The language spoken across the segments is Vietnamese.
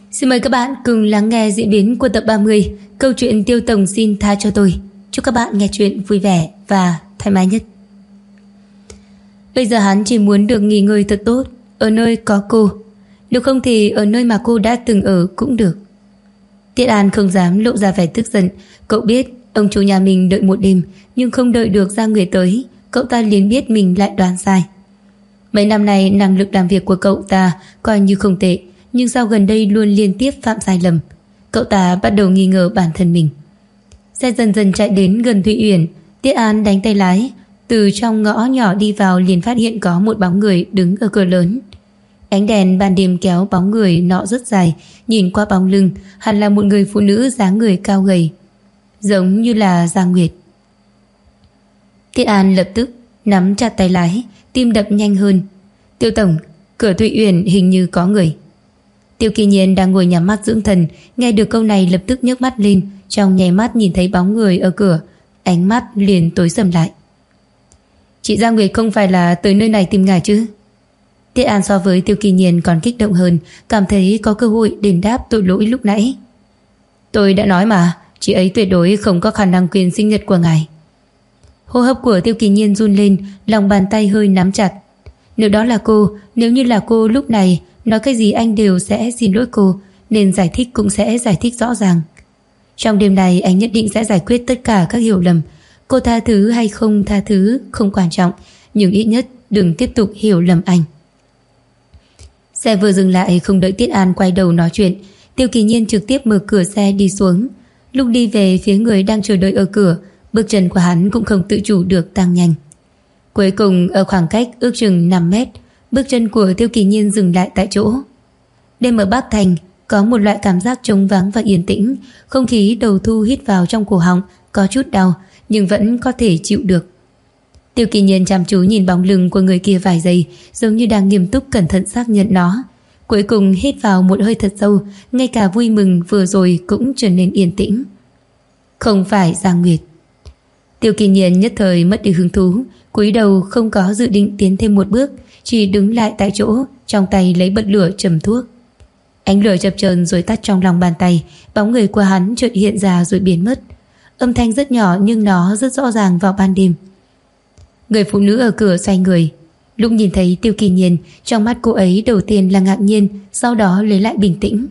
Xin mời các bạn cùng lắng nghe diễn biến của tập 30 câu chuyện Tiêu Tổng xin tha cho tôi. Chúc các bạn nghe chuyện vui vẻ và thoải mái nhất. Bây giờ hắn chỉ muốn được nghỉ ngơi thật tốt ở nơi có cô, nếu không thì ở nơi mà cô đã từng ở cũng được. Tiết An không dám lộ ra vẻ tức giận. Cậu biết ông chủ nhà mình đợi một đêm, nhưng không đợi được Giang Nguyệt tới, cậu ta liền biết mình lại đoán sai. Mấy năm nay năng lực làm việc của cậu ta coi như không tệ, nhưng sao gần đây luôn liên tiếp phạm sai lầm. Cậu ta bắt đầu nghi ngờ bản thân mình. Xe dần dần chạy đến gần Thụy Uyển. Tiết An đánh tay lái, từ trong ngõ nhỏ đi vào liền phát hiện có một bóng người đứng ở cửa lớn. Ánh đèn ban đêm kéo bóng người nọ rất dài, nhìn qua bóng lưng hẳn là một người phụ nữ dáng người cao gầy, giống như là Giang Nguyệt. Tiết An lập tức nắm chặt tay lái, tim đập nhanh hơn. Tiêu tổng, cửa Thụy Uyển hình như có người. Tiêu Kỳ Nhiên đang ngồi nhắm mắt dưỡng thần, nghe được câu này lập tức nhấc mắt lên, trong nháy mắt nhìn thấy bóng người ở cửa, ánh mắt liền tối sầm lại. Chị Giang Nguyệt không phải là tới nơi này tìm ngài chứ? Tiết An so với Tiêu Kỳ Nhiên còn kích động hơn, cảm thấy có cơ hội đền đáp tội lỗi lúc nãy. Tôi đã nói mà, chị ấy tuyệt đối không có khả năng quên sinh nhật của ngài. Hô hấp của Tiêu Kỳ Nhiên run lên, lòng bàn tay hơi nắm chặt. Nếu đó là cô, nếu như là cô lúc này, nói cái gì anh đều sẽ xin lỗi cô, nên giải thích cũng sẽ giải thích rõ ràng. Trong đêm này anh nhất định sẽ giải quyết tất cả các hiểu lầm. Cô tha thứ hay không tha thứ không quan trọng, nhưng ít nhất đừng tiếp tục hiểu lầm anh. Xe vừa dừng lại, không đợi Tiết An quay đầu nói chuyện, Tiêu Kỳ Nhiên trực tiếp mở cửa xe đi xuống. Lúc đi về phía người đang chờ đợi ở cửa, bước chân của hắn cũng không tự chủ được tăng nhanh. Cuối cùng ở khoảng cách ước chừng 5 mét, bước chân của Tiêu Kỳ Nhiên dừng lại tại chỗ. Đêm ở Bắc Thành có một loại cảm giác trống vắng và yên tĩnh, không khí đầu thu hít vào trong cổ họng, có chút đau nhưng vẫn có thể chịu được. Tiêu Kỳ Nhiên chăm chú nhìn bóng lưng của người kia vài giây, giống như đang nghiêm túc cẩn thận xác nhận nó. Cuối cùng hít vào một hơi thật sâu, ngay cả vui mừng vừa rồi cũng trở nên yên tĩnh. Không phải Giang Nguyệt. Tiêu Kỳ Nhiên nhất thời mất đi hứng thú, cúi đầu không có dự định tiến thêm một bước, chỉ đứng lại tại chỗ, trong tay lấy bật lửa châm thuốc. Ánh lửa chập chờn rồi tắt trong lòng bàn tay, bóng người của hắn chợt hiện ra rồi biến mất. Âm thanh rất nhỏ nhưng nó rất rõ ràng vào ban đêm. Người phụ nữ ở cửa xoay người, lúc nhìn thấy Tiêu Kỳ Nhiên, trong mắt cô ấy đầu tiên là ngạc nhiên, sau đó lấy lại bình tĩnh.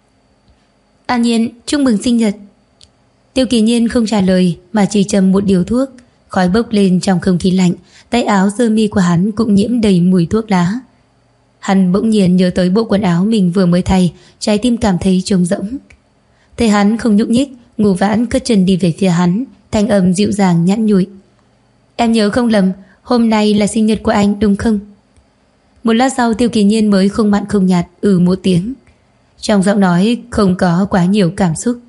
An Nhiên, chúc mừng sinh nhật. Tiêu Kỳ Nhiên không trả lời mà chỉ châm một điếu thuốc, khói bốc lên trong không khí lạnh, tay áo sơ mi của hắn cũng nhiễm đầy mùi thuốc lá. Hắn bỗng nhiên nhớ tới bộ quần áo mình vừa mới thay, trái tim cảm thấy trống rỗng. Thấy hắn không nhúc nhích, Ngô Vãn cất chân đi về phía hắn, thanh âm dịu dàng nhắn nhủi. Em nhớ không lầm, hôm nay là sinh nhật của anh đúng không? Một lát sau Tiêu Kỳ Nhiên mới không mặn không nhạt một tiếng. Trong giọng nói không có quá nhiều cảm xúc.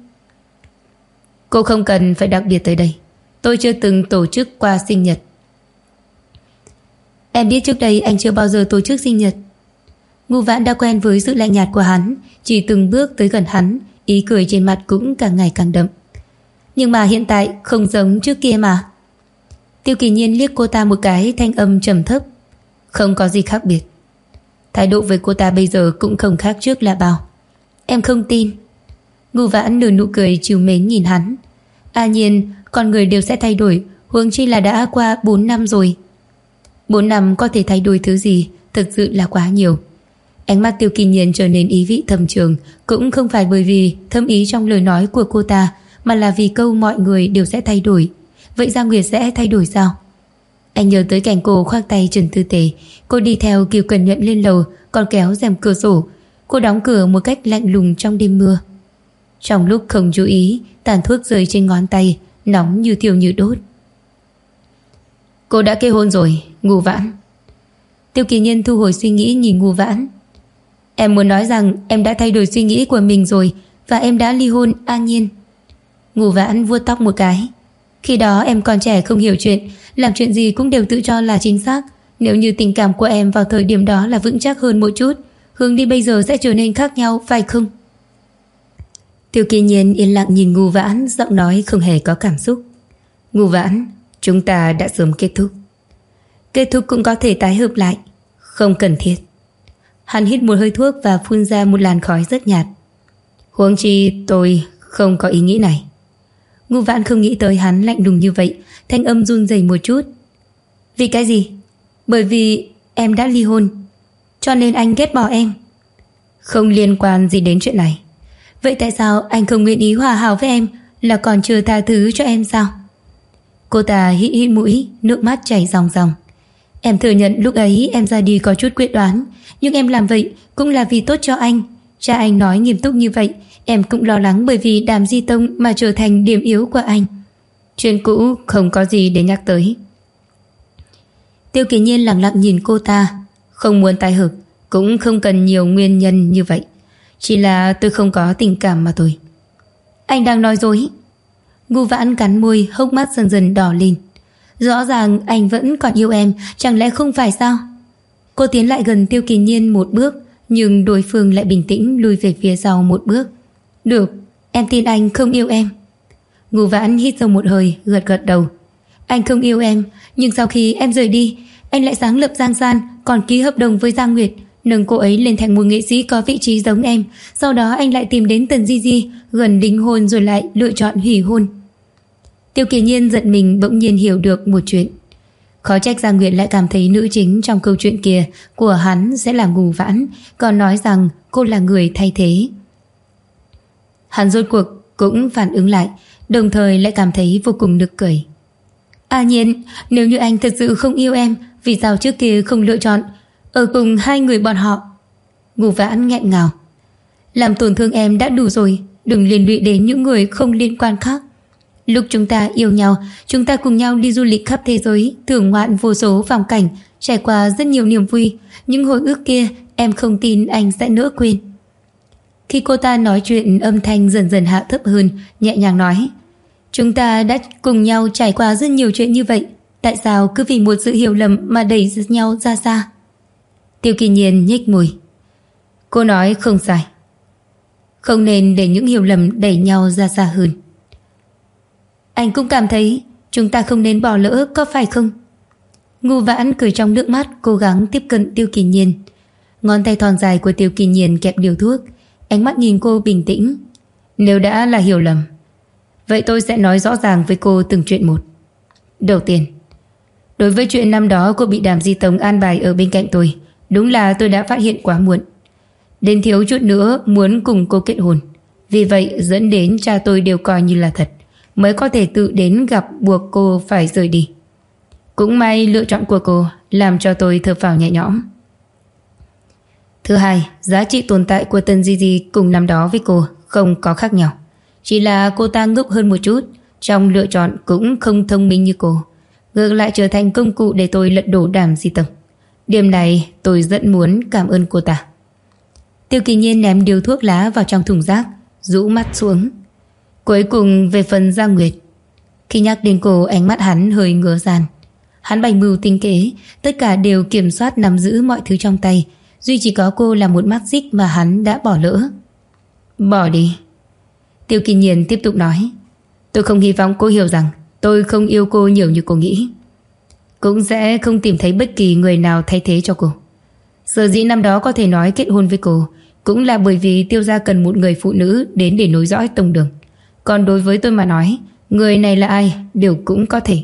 Cô không cần phải đặc biệt tới đây, tôi chưa từng tổ chức qua sinh nhật. Em biết trước đây anh chưa bao giờ tổ chức sinh nhật. Ngô Vãn đã quen với sự lạnh nhạt của hắn, chỉ từng bước tới gần hắn, ý cười trên mặt cũng càng ngày càng đậm. Nhưng mà hiện tại không giống trước kia mà. Tiêu Kỳ Nhiên liếc cô ta một cái, thanh âm trầm thấp. Không có gì khác biệt. Thái độ với cô ta bây giờ cũng không khác trước là bao. Em không tin. Ngô Vãn nở nụ cười trìu mến nhìn hắn. An Nhiên, con người đều sẽ thay đổi, huống chi là đã qua 4 năm rồi. 4 năm có thể thay đổi thứ gì, thực sự là quá nhiều. Ánh mắt Tiêu Kỳ Nhiên trở nên ý vị thâm trường, cũng không phải bởi vì thâm ý trong lời nói của cô ta, mà là vì câu mọi người đều sẽ thay đổi. Vậy Giang Nguyệt sẽ thay đổi sao? Anh nhớ tới cảnh cô khoác tay Trần Tư Tế, cô đi theo Kiều Cẩn Nhuận lên lầu, còn kéo rèm cửa sổ. Cô đóng cửa một cách lạnh lùng trong đêm mưa. Trong lúc không chú ý, tàn thuốc rơi trên ngón tay, nóng như thiêu như đốt. Cô đã kết hôn rồi, Ngô Vãn. Tiêu Kỳ Nhiên thu hồi suy nghĩ nhìn Ngô Vãn. Em muốn nói rằng em đã thay đổi suy nghĩ của mình rồi, và em đã ly hôn, An Nhiên. Ngô Vãn vuốt tóc một cái. Khi đó em còn trẻ không hiểu chuyện, làm chuyện gì cũng đều tự cho là chính xác. Nếu như tình cảm của em vào thời điểm đó là vững chắc hơn một chút, hướng đi bây giờ sẽ trở nên khác nhau, phải không? Tiêu Kỳ Nhiên yên lặng nhìn Ngô Vãn, giọng nói không hề có cảm xúc. Ngô Vãn, chúng ta đã sớm kết thúc. Kết thúc cũng có thể tái hợp lại. Không cần thiết. Hắn hít một hơi thuốc và phun ra một làn khói rất nhạt. Huống chi tôi không có ý nghĩ này. Ngô Vãn không nghĩ tới hắn lạnh lùng như vậy, thanh âm run rẩy một chút. Vì cái gì? Bởi vì em đã ly hôn, cho nên anh ghét bỏ em. Không liên quan gì đến chuyện này. Vậy tại sao anh không nguyện ý hòa hảo với em, là còn chưa tha thứ cho em sao? Cô ta hít hít mũi, nước mắt chảy ròng ròng. Em thừa nhận lúc ấy em ra đi có chút quyết đoán, nhưng em làm vậy cũng là vì tốt cho anh. Cha anh nói nghiêm túc như vậy, em cũng lo lắng bởi vì Đàm Di Tông mà trở thành điểm yếu của anh. Chuyện cũ không có gì để nhắc tới. Tiêu Kỳ Nhiên lặng lặng nhìn cô ta. Không muốn tái hợp, cũng không cần nhiều nguyên nhân như vậy. Chỉ là tôi không có tình cảm mà thôi. Anh đang nói dối. Ngô Vãn cắn môi, hốc mắt dần dần đỏ lên. Rõ ràng anh vẫn còn yêu em, chẳng lẽ không phải sao? Cô tiến lại gần Tiêu Kỳ Nhiên một bước, nhưng đối phương lại bình tĩnh lùi về phía sau một bước. Được, em tin anh không yêu em. Ngô Vãn hít sâu một hơi, gật gật đầu. Anh không yêu em, nhưng sau khi em rời đi, anh lại sáng lập Giang San, còn ký hợp đồng với Giang Nguyệt, nâng cô ấy lên thành một nghệ sĩ có vị trí giống em. Sau đó anh lại tìm đến Tần Di Di, gần đính hôn rồi lại lựa chọn hủy hôn. Tiêu Kỳ Nhiên giận mình bỗng nhiên hiểu được một chuyện. Khó trách Giang Nguyệt lại cảm thấy nữ chính trong câu chuyện kia của hắn sẽ là Ngô Vãn, còn nói rằng cô là người thay thế. Hắn rốt cuộc cũng phản ứng lại, đồng thời lại cảm thấy vô cùng nực cười. À Nhiên, nếu như anh thật sự không yêu em, vì sao trước kia không lựa chọn ở cùng hai người bọn họ? Ngô Vãn nghẹn ngào. Làm tổn thương em đã đủ rồi, đừng liên lụy đến những người không liên quan khác. Lúc chúng ta yêu nhau, chúng ta cùng nhau đi du lịch khắp thế giới, thưởng ngoạn vô số phong cảnh, trải qua rất nhiều niềm vui. Những hồi ức kia em không tin anh sẽ nỡ quên. Khi cô ta nói chuyện, âm thanh dần dần hạ thấp hơn, nhẹ nhàng nói. Chúng ta đã cùng nhau trải qua rất nhiều chuyện như vậy, tại sao cứ vì một sự hiểu lầm mà đẩy nhau ra xa? Tiêu Kỳ Nhiên nhếch môi. Cô nói không sai. Không nên để những hiểu lầm đẩy nhau ra xa hơn. Anh cũng cảm thấy chúng ta không nên bỏ lỡ, có phải không? Ngô Vãn cười trong nước mắt, cố gắng tiếp cận Tiêu Kỳ Nhiên. Ngón tay thon dài của Tiêu Kỳ Nhiên kẹp điều thuốc, ánh mắt nhìn cô bình tĩnh. Nếu đã là hiểu lầm, vậy tôi sẽ nói rõ ràng với cô từng chuyện một. Đầu tiên, đối với chuyện năm đó cô bị Đàm Di Tông an bài ở bên cạnh tôi, đúng là tôi đã phát hiện quá muộn. Đến thiếu chút nữa muốn cùng cô kết hôn, vì vậy dẫn đến cha tôi đều coi như là thật, mới có thể tự đến gặp buộc cô phải rời đi. Cũng may lựa chọn của cô làm cho tôi thở phào nhẹ nhõm. Thứ hai, giá trị tồn tại của Tần Di Di cùng năm đó với cô không có khác nhau, chỉ là cô ta ngốc hơn một chút, trong lựa chọn cũng không thông minh như cô, ngược lại trở thành công cụ để tôi lật đổ Đàm Di Tông. Điểm này tôi rất muốn cảm ơn cô ta. Tiêu Kỳ Nhiên ném điếu thuốc lá vào trong thùng rác, rũ mắt xuống. Cuối cùng về phần Giang Nguyệt, khi nhắc đến cô, ánh mắt hắn hơi ngứa gian. Hắn bày mưu tinh kế, tất cả đều kiểm soát nắm giữ mọi thứ trong tay, duy chỉ có cô là một mắt xích mà hắn đã bỏ lỡ. Bỏ đi. Tiêu Kỳ Nhiên tiếp tục nói. Tôi không hy vọng cô hiểu rằng tôi không yêu cô nhiều như cô nghĩ, cũng sẽ không tìm thấy bất kỳ người nào thay thế cho cô. Sở dĩ năm đó có thể nói kết hôn với cô cũng là bởi vì Tiêu gia cần một người phụ nữ đến để nối dõi tông đường. Còn đối với tôi mà nói, người này là ai đều cũng có thể.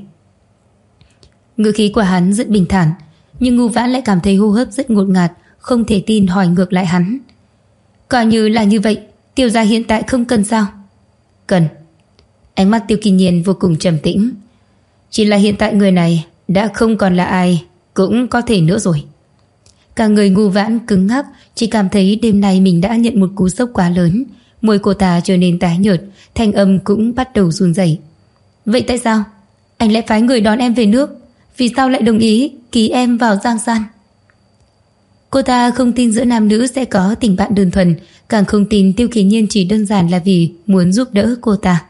Ngữ khí của hắn rất bình thản, nhưng Ngô Vãn lại cảm thấy hô hấp rất ngột ngạt, không thể tin hỏi ngược lại hắn. Coi như là như vậy, Tiêu gia hiện tại không cần sao? Cần. Ánh mắt Tiêu Kỳ Nhiên vô cùng trầm tĩnh. Chỉ là hiện tại người này đã không còn là ai cũng có thể nữa rồi. Cả người Ngô Vãn cứng ngắc, chỉ cảm thấy đêm nay mình đã nhận một cú sốc quá lớn. Môi cô ta trở nên tái nhợt, thanh âm cũng bắt đầu run rẩy. Vậy tại sao anh lại phái người đón em về nước? Vì sao lại đồng ý ký em vào Giang San? Cô ta không tin giữa nam nữ sẽ có tình bạn đơn thuần, càng không tin Tiêu Kỳ Nhiên chỉ đơn giản là vì muốn giúp đỡ cô ta.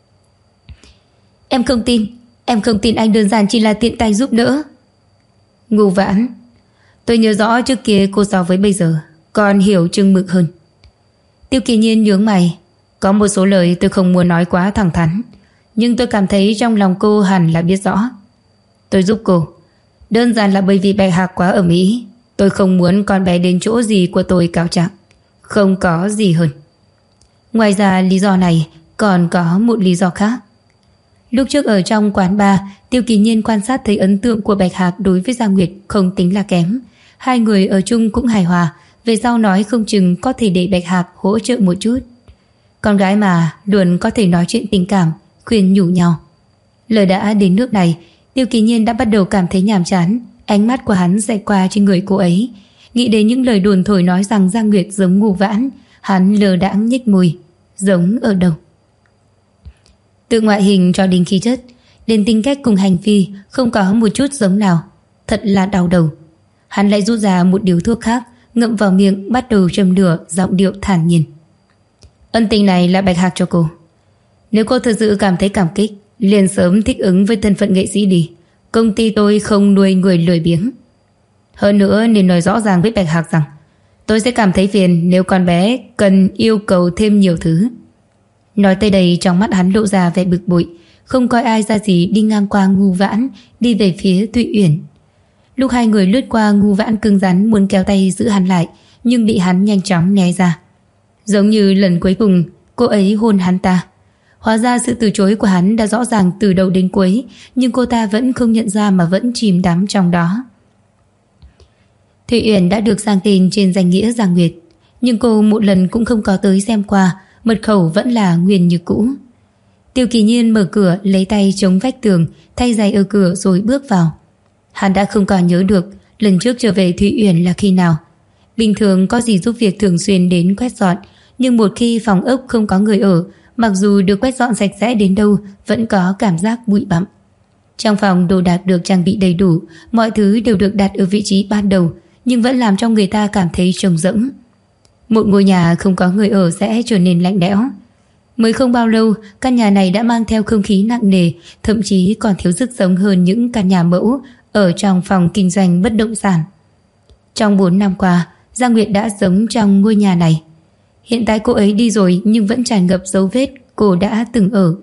Em không tin anh đơn giản chỉ là tiện tay giúp đỡ. Ngô Vãn, tôi nhớ rõ trước kia cô so với bây giờ còn hiểu chừng mực hơn. Tiêu Kỳ Nhiên nhướng mày. Có một số lời tôi không muốn nói quá thẳng thắn, nhưng tôi cảm thấy trong lòng cô hẳn là biết rõ. Tôi giúp cô đơn giản là bởi vì Bạch Hạc quá ở Mỹ. Tôi không muốn con bé đến chỗ gì của tôi cáo trạng. Không có gì hơn. Ngoài ra lý do này còn có một lý do khác. Lúc trước ở trong quán bar, Tiêu Kỳ Nhiên quan sát thấy ấn tượng của Bạch Hạc đối với Giang Nguyệt không tính là kém. Hai người ở chung cũng hài hòa, về sau nói không chừng có thể để Bạch Hạc hỗ trợ một chút. Con gái mà luôn có thể nói chuyện tình cảm, khuyên nhủ nhau. Lời đã đến nước này, Tiêu Kỳ Nhiên đã bắt đầu cảm thấy nhàm chán. Ánh mắt của hắn dạy qua trên người cô ấy. Nghĩ đến những lời đồn thổi nói rằng Giang Nguyệt giống Ngô Vãn, hắn lờ đãng nhếch môi. Giống ở đâu? Từ ngoại hình cho đến khí chất, đến tính cách cùng hành vi không có một chút giống nào. Thật là đau đầu. Hắn lại rút ra một điếu thuốc khác, ngậm vào miệng, bắt đầu châm lửa, giọng điệu thản nhiên. Ân tình này là Bạch Hạc cho cô. Nếu cô thực sự cảm thấy cảm kích, liền sớm thích ứng với thân phận nghệ sĩ đi. Công ty tôi không nuôi người lười biếng. Hơn nữa nên nói rõ ràng với Bạch Hạc rằng tôi sẽ cảm thấy phiền nếu con bé cần yêu cầu thêm nhiều thứ. Nói tới đây, trong mắt hắn lộ ra vẻ bực bội, không coi ai ra gì đi ngang qua Ngô Vãn, đi về phía Thụy Uyển. Lúc hai người lướt qua, Ngô Vãn cứng rắn muốn kéo tay giữ hắn lại, nhưng bị hắn nhanh chóng né ra. Giống như lần cuối cùng cô ấy hôn hắn ta. Hóa ra sự từ chối của hắn đã rõ ràng từ đầu đến cuối, nhưng cô ta vẫn không nhận ra mà vẫn chìm đắm trong đó. Thụy Uyển đã được sang tên trên danh nghĩa Giang Nguyệt, nhưng cô một lần cũng không có tới xem qua, mật khẩu vẫn là nguyên như cũ. Tiêu Kỳ Nhiên mở cửa, lấy tay chống vách tường, thay giày ở cửa rồi bước vào. Hắn đã không còn nhớ được lần trước trở về Thụy Uyển là khi nào. Bình thường có gì giúp việc thường xuyên đến quét dọn, nhưng một khi phòng ốc không có người ở, mặc dù được quét dọn sạch sẽ đến đâu vẫn có cảm giác bụi bặm. Trong phòng đồ đạc được trang bị đầy đủ, mọi thứ đều được đặt ở vị trí ban đầu, nhưng vẫn làm cho người ta cảm thấy trống rỗng. Một ngôi nhà không có người ở sẽ trở nên lạnh lẽo. Mới không bao lâu, căn nhà này đã mang theo không khí nặng nề, thậm chí còn thiếu sức sống hơn những căn nhà mẫu ở trong phòng kinh doanh bất động sản. Trong 4 năm qua, Giang Nguyệt đã sống trong ngôi nhà này. Hiện tại cô ấy đi rồi nhưng vẫn tràn ngập dấu vết cô đã từng ở.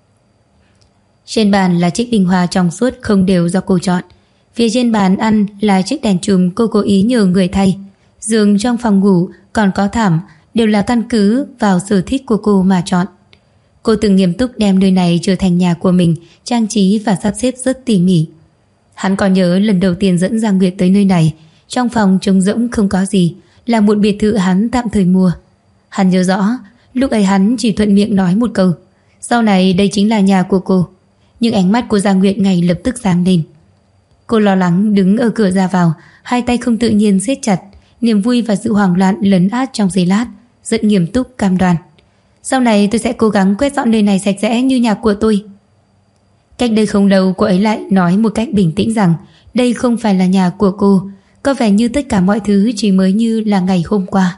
Trên bàn là chiếc bình hoa trong suốt không đều do cô chọn. Phía trên bàn ăn là chiếc đèn chùm cô cố ý nhờ người thay. Giường trong phòng ngủ còn có thảm đều là căn cứ vào sở thích của cô mà chọn. Cô từng nghiêm túc đem nơi này trở thành nhà của mình, trang trí và sắp xếp rất tỉ mỉ. Hắn còn nhớ lần đầu tiên dẫn Giang Nguyệt tới nơi này, trong phòng trống rỗng không có gì, là một biệt thự hắn tạm thời mua. Hắn nhớ rõ, lúc ấy hắn chỉ thuận miệng nói một câu, sau này đây chính là nhà của cô. Nhưng ánh mắt của Giang Nguyệt ngay lập tức sáng lên. Cô lo lắng đứng ở cửa ra vào, hai tay không tự nhiên siết chặt, niềm vui và sự hoảng loạn lấn át trong giây lát, rất nghiêm túc cam đoan. Sau này tôi sẽ cố gắng quét dọn nơi này sạch sẽ như nhà của tôi. Cách đây không lâu, cô ấy lại nói một cách bình tĩnh rằng đây không phải là nhà của cô, có vẻ như tất cả mọi thứ chỉ mới như là ngày hôm qua.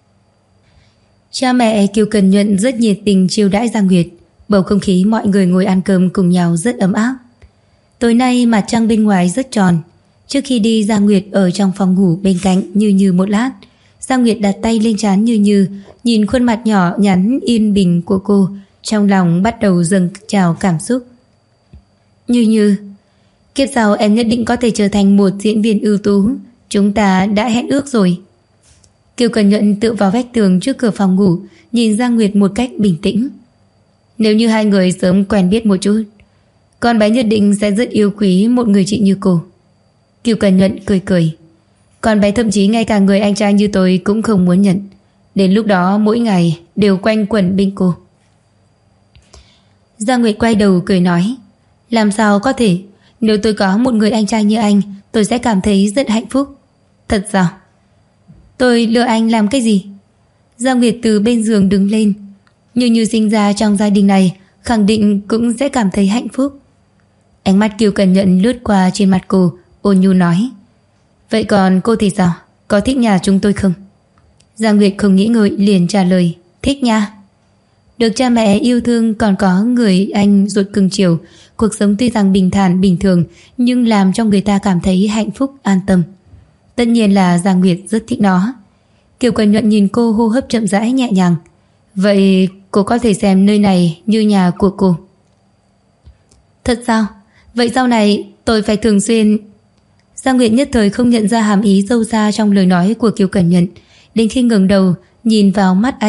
Cha mẹ Kiều Cần Nhuận rất nhiệt tình chiêu đãi Giang Nguyệt. Bầu không khí mọi người ngồi ăn cơm cùng nhau rất ấm áp. Tối nay mặt trăng bên ngoài rất tròn. Trước khi đi, Giang Nguyệt ở trong phòng ngủ bên cạnh Như Như một lát. Giang Nguyệt đặt tay lên trán Như Như, nhìn khuôn mặt nhỏ nhắn yên bình của cô, trong lòng bắt đầu dâng trào cảm xúc. Như Như, kiếp sau em nhất định có thể trở thành một diễn viên ưu tú. Chúng ta đã hẹn ước rồi. Kiều Cần Nhuận tựa vào vách tường trước cửa phòng ngủ, nhìn Giang Nguyệt một cách bình tĩnh. Nếu như hai người sớm quen biết một chút, con bé nhất định sẽ rất yêu quý một người chị như cô. Kiều Cần Nhuận cười cười. Con bé thậm chí ngay cả người anh trai như tôi cũng không muốn nhận. Đến lúc đó mỗi ngày đều quanh quẩn bên cô. Giang Nguyệt quay đầu cười nói, làm sao có thể. Nếu tôi có một người anh trai như anh, tôi sẽ cảm thấy rất hạnh phúc. Thật sao? Tôi lừa anh làm cái gì? Giang Nguyệt từ bên giường đứng lên. Như Như sinh ra trong gia đình này, khẳng định cũng sẽ cảm thấy hạnh phúc. Ánh mắt Kiều Cần Nhuận lướt qua trên mặt cô, ôn nhu nói, vậy còn cô thì sao? Có thích nhà chúng tôi không? Giang Nguyệt không nghĩ ngợi liền trả lời, thích nha. Được cha mẹ yêu thương, còn có người anh ruột cưng chiều, cuộc sống tuy rằng bình thản bình thường nhưng làm cho người ta cảm thấy hạnh phúc an tâm. Tất nhiên là Giang Nguyệt rất thích nó. Kiều Cần Nhuận nhìn cô, hô hấp chậm rãi nhẹ nhàng. Vậy cô có thể xem nơi này như nhà của cô. Thật sao? Vậy sau này tôi phải thường xuyên... Giang Nguyệt nhất thời không nhận ra hàm ý sâu xa trong lời nói của Kiều Cẩn Nhuận. Đến khi ngẩng đầu nhìn vào mắt anh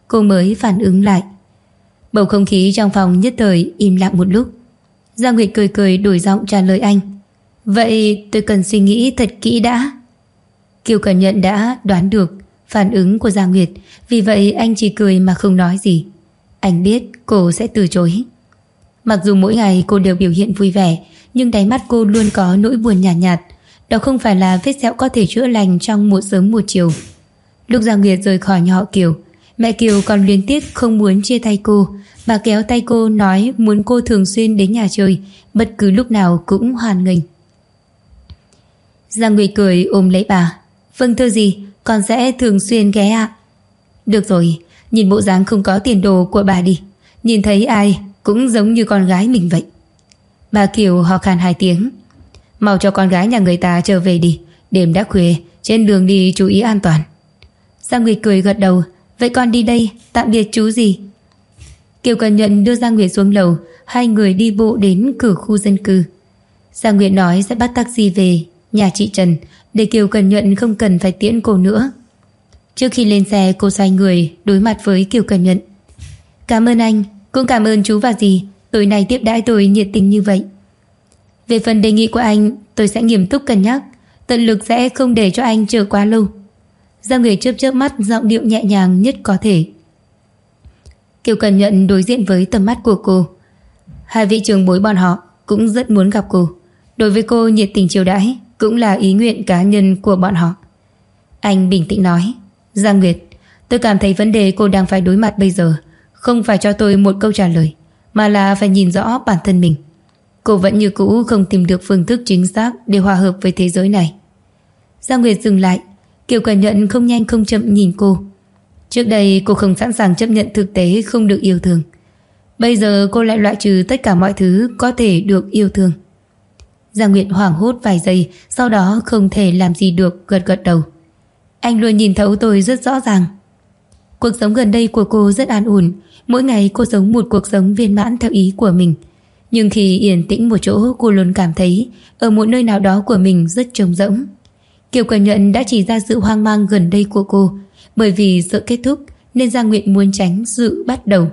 cô mới phản ứng lại. Bầu không khí trong phòng nhất thời im lặng một lúc. Giang Nguyệt cười cười đổi giọng trả lời anh. Vậy tôi cần suy nghĩ thật kỹ đã. Kiều Cẩn Nhận đã đoán được phản ứng của Giang Nguyệt, vì vậy anh chỉ cười mà không nói gì. Anh biết cô sẽ từ chối. Mặc dù mỗi ngày cô đều biểu hiện vui vẻ, nhưng đáy mắt cô luôn có nỗi buồn nhạt nhạt. Đó không phải là vết sẹo có thể chữa lành trong một sớm một chiều. Lúc Giang Nguyệt rời khỏi nhà họ Kiều, mẹ Kiều còn liên tiếp không muốn chia tay cô. Bà kéo tay cô nói muốn cô thường xuyên đến nhà chơi, bất cứ lúc nào cũng hoan nghênh. Giang Nguyệt cười ôm lấy bà. Vâng thưa dì, con sẽ thường xuyên ghé ạ. Được rồi, nhìn bộ dáng không có tiền đồ của bà đi, nhìn thấy ai cũng giống như con gái mình vậy. Bà Kiều ho khan 2 tiếng. Mau cho con gái nhà người ta trở về đi, đêm đã khuya, trên đường đi chú ý an toàn. Giang Nguyệt cười gật đầu. Vậy con đi đây, tạm biệt chú dì. Kiều Cẩn Nhận đưa Giang Nguyệt xuống lầu. Hai người đi bộ đến cửa khu dân cư. Giang Nguyệt nói sẽ bắt taxi về nhà chị Trần, để Kiều Cẩn Nhận không cần phải tiễn cô nữa. Trước khi lên xe, cô xoay người đối mặt với Kiều Cẩn Nhận. Cảm ơn anh, cũng cảm ơn chú và dì, tối nay tiếp đãi tôi nhiệt tình như vậy. Về phần đề nghị của anh, tôi sẽ nghiêm túc cân nhắc, tận lực sẽ không để cho anh chờ quá lâu. Giang Nguyệt chớp chớp mắt, giọng điệu nhẹ nhàng nhất có thể. Kiều Cẩn Nhận đối diện với tầm mắt của cô. Hai vị trưởng bối bọn họ cũng rất muốn gặp cô. Đối với cô nhiệt tình chiêu đãi cũng là ý nguyện cá nhân của bọn họ. Anh bình tĩnh nói. Giang Nguyệt, tôi cảm thấy vấn đề cô đang phải đối mặt bây giờ không phải cho tôi một câu trả lời, mà là phải nhìn rõ bản thân mình. Cô vẫn như cũ không tìm được phương thức chính xác để hòa hợp với thế giới này. Giang Nguyệt dừng lại. Kiều Cẩn Nhận không nhanh không chậm nhìn cô. Trước đây cô không sẵn sàng chấp nhận thực tế không được yêu thương. Bây giờ cô lại loại trừ tất cả mọi thứ có thể được yêu thương. Giang Nguyệt hoảng hốt vài giây, sau đó không thể làm gì được, gật gật đầu. Anh luôn nhìn thấu tôi rất rõ ràng. Cuộc sống gần đây của cô rất an ổn. Mỗi ngày cô sống một cuộc sống viên mãn theo ý của mình. Nhưng khi yên tĩnh một chỗ, cô luôn cảm thấy ở một nơi nào đó của mình rất trống rỗng. Kiều Cẩn Nhận đã chỉ ra sự hoang mang gần đây của cô. Bởi vì sợ kết thúc nên Giang Nguyệt muốn tránh sự bắt đầu.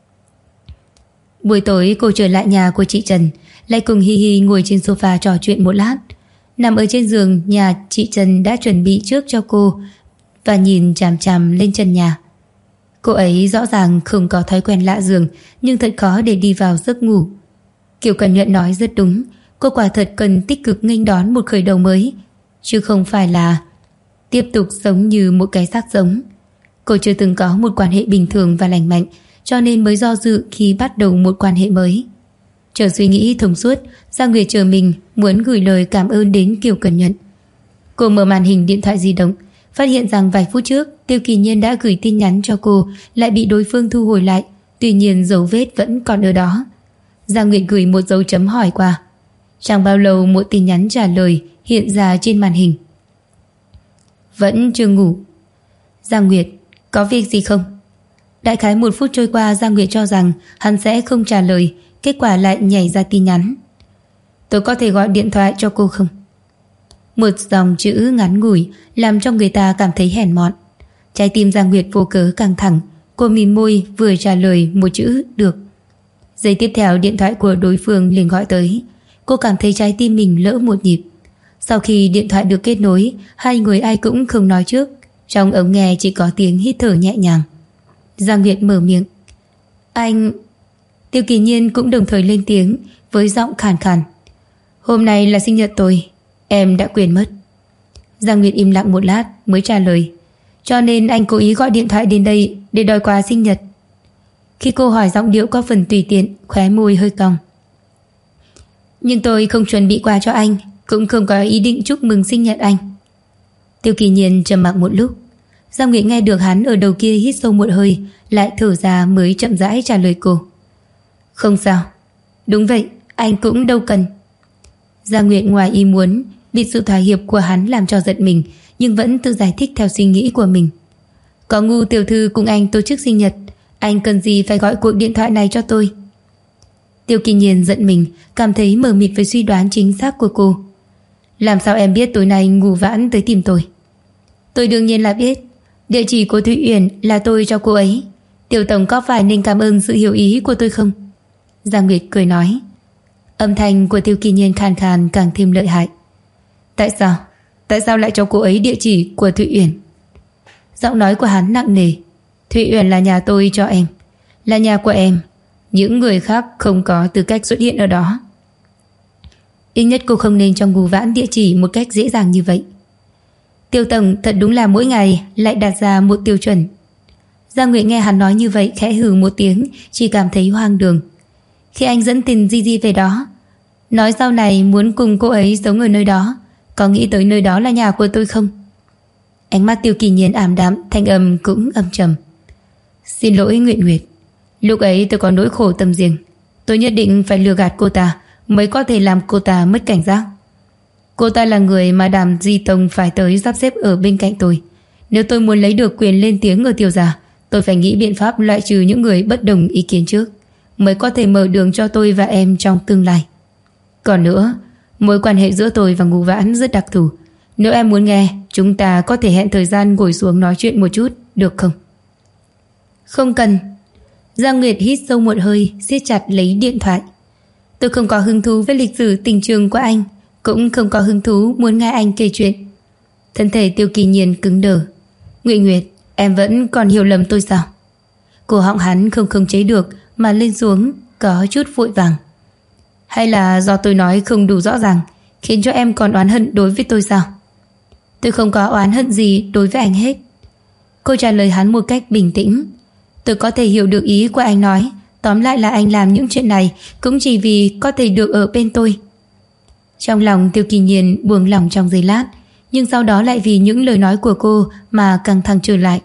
Buổi tối cô trở lại nhà của chị Trần, lại cùng Hi Hi ngồi trên sofa trò chuyện một lát. Nằm ở trên giường, nhà chị Trần đã chuẩn bị trước cho cô và nhìn chằm chằm lên trần nhà. Cô ấy rõ ràng không có thói quen lạ giường, nhưng thật khó để đi vào giấc ngủ. Kiều Cẩn Nhận nói rất đúng, cô quả thật cần tích cực nghênh đón một khởi đầu mới, chứ không phải là tiếp tục sống như một cái xác sống. Cô chưa từng có một quan hệ bình thường và lành mạnh, cho nên mới do dự khi bắt đầu một quan hệ mới. Chờ suy nghĩ thông suốt, Giang Nguyệt chờ mình muốn gửi lời cảm ơn đến Kiều Cẩn Nhận. Cô mở màn hình điện thoại di động, phát hiện rằng vài phút trước Tiêu Kỳ Nhiên đã gửi tin nhắn cho cô, lại bị đối phương thu hồi lại. Tuy nhiên dấu vết vẫn còn ở đó. Giang Nguyệt gửi một dấu chấm hỏi qua. Chẳng bao lâu một tin nhắn trả lời hiện ra trên màn hình. Vẫn chưa ngủ. Giang Nguyệt, có việc gì không? Đại khái 1 phút trôi qua, Giang Nguyệt cho rằng hắn sẽ không trả lời, kết quả lại nhảy ra tin nhắn. Tôi có thể gọi điện thoại cho cô không? Một dòng chữ ngắn ngủi làm cho người ta cảm thấy hèn mọn. Trái tim Giang Nguyệt vô cớ căng thẳng. Cô mím môi vừa trả lời một chữ được. Giây tiếp theo điện thoại của đối phương liền gọi tới. Cô cảm thấy trái tim mình lỡ một nhịp. Sau khi điện thoại được kết nối, hai người ai cũng không nói trước. Trong ống nghe chỉ có tiếng hít thở nhẹ nhàng. Giang Nguyệt mở miệng. Anh... Tiêu Kỳ Nhiên cũng đồng thời lên tiếng với giọng khàn khàn. Hôm nay là sinh nhật tôi, em đã quên mất. Giang Nguyệt im lặng một lát mới trả lời. Cho nên anh cố ý gọi điện thoại đến đây để đòi quà sinh nhật. Khi cô hỏi, giọng điệu có phần tùy tiện, khóe môi hơi cong. Nhưng tôi không chuẩn bị quà cho anh, cũng không có ý định chúc mừng sinh nhật anh. Tiêu Kỳ Nhiên trầm mặc một lúc. Giang Nguyệt nghe được hắn ở đầu kia hít sâu một hơi, lại thở ra mới chậm rãi trả lời cô. Không sao. Đúng vậy, anh cũng đâu cần. Giang Nguyệt ngoài ý muốn bị sự thỏa hiệp của hắn làm cho giật mình, nhưng vẫn tự giải thích theo suy nghĩ của mình. Có ngu tiểu thư cùng anh tổ chức sinh nhật, anh cần gì phải gọi cuộc điện thoại này cho tôi? Tiêu Kỳ Nhiên giận mình, cảm thấy mờ mịt với suy đoán chính xác của cô. Làm sao em biết tối nay Ngù Vãn tới tìm tôi? Tôi đương nhiên là biết. Địa chỉ của Thụy Uyển là tôi cho cô ấy. Tiêu tổng có phải nên cảm ơn sự hiểu ý của tôi không? Giang Nguyệt cười nói. Âm thanh của Tiêu Kỳ Nhiên khàn khàn càng thêm lợi hại. Tại sao? Tại sao lại cho cô ấy địa chỉ của Thụy Uyển? Giọng nói của hắn nặng nề. Thụy Uyển là nhà tôi cho em, là nhà của em. Những người khác không có tư cách xuất hiện ở đó. Ít nhất cô không nên cho Ngô Vãn địa chỉ một cách dễ dàng như vậy. Tiêu tổng thật đúng là mỗi ngày lại đặt ra một tiêu chuẩn. Giang Nguyệt nghe hắn nói như vậy khẽ hừ một tiếng, chỉ cảm thấy hoang đường. Khi anh dẫn Tình Di về đó, nói sau này muốn cùng cô ấy sống ở nơi đó, có nghĩ tới nơi đó là nhà của tôi không? Ánh mắt Tiêu Kỳ Nhiên ảm đạm, thanh âm cũng âm trầm. Xin lỗi Nguyệt Nguyệt, lúc ấy tôi có nỗi khổ tâm riêng. Tôi nhất định phải lừa gạt cô ta mới có thể làm cô ta mất cảnh giác. Cô ta là người mà Đàm Di Tông phải tới sắp xếp ở bên cạnh tôi. Nếu tôi muốn lấy được quyền lên tiếng ở Tiêu gia, tôi phải nghĩ biện pháp loại trừ những người bất đồng ý kiến trước, mới có thể mở đường cho tôi và em trong tương lai. Còn nữa, mối quan hệ giữa tôi và Ngô Vãn rất đặc thù. Nếu em muốn nghe, chúng ta có thể hẹn thời gian ngồi xuống nói chuyện một chút, được không? Không cần. Giang Nguyệt hít sâu một hơi, siết chặt lấy điện thoại. Tôi không có hứng thú với lịch sử tình trường của anh, cũng không có hứng thú muốn nghe anh kể chuyện. Thân thể Tiêu Kỳ Nhiên cứng đờ. Nguyệt Nguyệt, em vẫn còn hiểu lầm tôi sao? Cổ họng hắn không khống chế được mà lên xuống, có chút vội vàng. Hay là do tôi nói không đủ rõ ràng, khiến cho em còn oán hận đối với tôi sao? Tôi không có oán hận gì đối với anh hết. Cô trả lời hắn một cách bình tĩnh. Tôi có thể hiểu được ý của anh nói, tóm lại là anh làm những chuyện này cũng chỉ vì có thể được ở bên tôi. Trong lòng Tiêu Kỳ Nhiên buông lỏng trong giây lát, nhưng sau đó lại vì những lời nói của cô mà căng thẳng trở lại.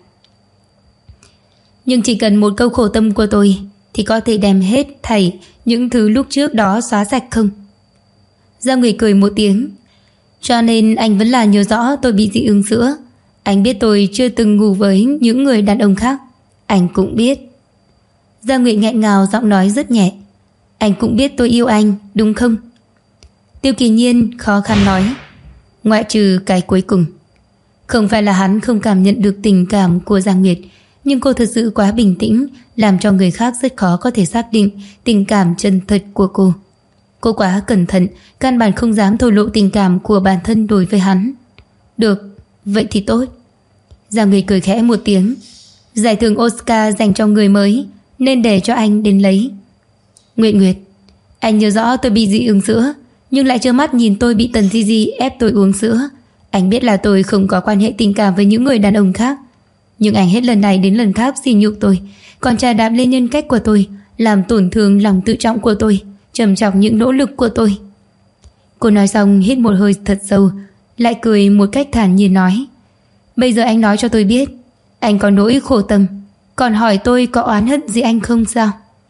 Nhưng chỉ cần một câu khổ tâm của tôi thì có thể đem hết thảy những thứ lúc trước đó xóa sạch không? Giang Nguyệt cười một tiếng. Cho nên anh vẫn là nhớ rõ tôi bị dị ứng sữa. Anh biết tôi chưa từng ngủ với những người đàn ông khác. Anh cũng biết. Giang Nguyệt nghẹn ngào, giọng nói rất nhẹ. Anh cũng biết tôi yêu anh, đúng không? Tiêu Kỳ Nhiên khó khăn nói. Ngoại trừ cái cuối cùng. Không phải là hắn không cảm nhận được tình cảm của Giang Nguyệt, nhưng cô thật sự quá bình tĩnh, làm cho người khác rất khó có thể xác định tình cảm chân thật của cô. Cô quá cẩn thận, căn bản không dám thổ lộ tình cảm của bản thân đối với hắn. Được, vậy thì tốt. Giang Nguyệt cười khẽ một tiếng. Giải thưởng Oscar dành cho người mới, nên để cho anh đến lấy. Nguyệt Nguyệt, anh nhớ rõ tôi bị dị ứng sữa, nhưng lại trơ mắt nhìn tôi bị Tần Di Di ép tôi uống sữa. Anh biết là tôi không có quan hệ tình cảm với những người đàn ông khác, nhưng anh hết lần này đến lần khác sỉ nhục tôi, còn trà đạp lên nhân cách của tôi, làm tổn thương lòng tự trọng của tôi, trầm trọng những nỗ lực của tôi. Cô nói xong hít một hơi thật sâu, lại cười một cách thản nhiên nói. Bây giờ anh nói cho tôi biết, anh có nỗi khổ tâm, còn hỏi tôi có oán hận gì anh không sao?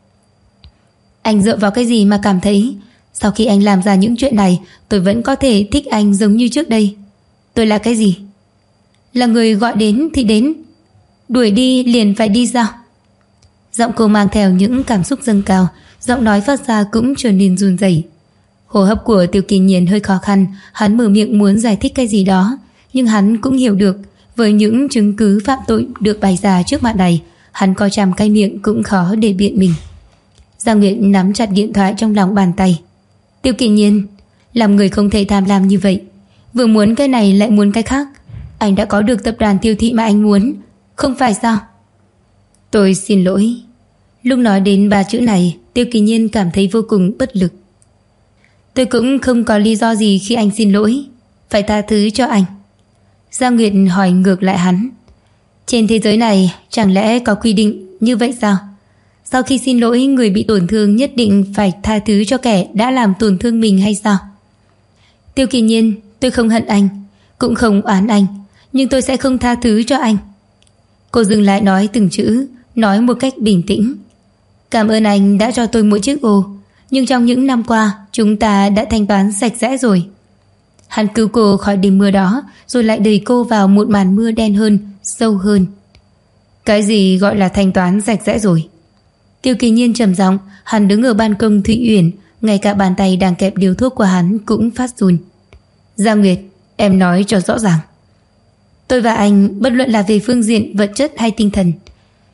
Anh dựa vào cái gì mà cảm thấy sau khi anh làm ra những chuyện này tôi vẫn có thể thích anh giống như trước đây? Tôi là cái gì? Là người gọi đến thì đến, đuổi đi liền phải đi sao? Giọng cô mang theo những cảm xúc dâng cao, giọng nói phát ra cũng trở nên run rẩy. Hô hấp của Tiêu Kỳ Nhiên hơi khó khăn, hắn mở miệng muốn giải thích cái gì đó, nhưng hắn cũng hiểu được, với những chứng cứ phạm tội được bày ra trước mặt này, hắn có trăm cái miệng cũng khó để biện mình. Giang Nguyệt nắm chặt điện thoại trong lòng bàn tay. Tiêu Kỳ Nhiên, làm người không thể tham lam như vậy, vừa muốn cái này lại muốn cái khác. Anh đã có được tập đoàn Tiêu Thị mà anh muốn, không phải sao? Tôi xin lỗi. Lúc nói đến ba chữ này, Tiêu Kỳ Nhiên cảm thấy vô cùng bất lực. Tôi cũng không có lý do gì khi anh xin lỗi, phải tha thứ cho anh. Giang Nguyệt hỏi ngược lại hắn. Trên thế giới này chẳng lẽ có quy định như vậy sao? Sau khi xin lỗi người bị tổn thương nhất định phải tha thứ cho kẻ đã làm tổn thương mình hay sao? Tiêu Kỳ Nhiên, tôi không hận anh, cũng không oán anh, nhưng tôi sẽ không tha thứ cho anh. Cô dừng lại nói từng chữ, nói một cách bình tĩnh. Cảm ơn anh đã cho tôi một chiếc ô, nhưng trong những năm qua chúng ta đã thanh toán sạch sẽ rồi. Hắn cứu cô khỏi đêm mưa đó, rồi lại đẩy cô vào một màn mưa đen hơn, sâu hơn. Cái gì gọi là thanh toán sạch sẽ rồi? Tiêu Kỳ Nhiên trầm giọng, hắn đứng ở ban công Thụy Uyển, ngay cả bàn tay đang kẹp điếu thuốc của hắn cũng phát run. Giang Nguyệt, em nói cho rõ ràng. Tôi và anh bất luận là về phương diện vật chất hay tinh thần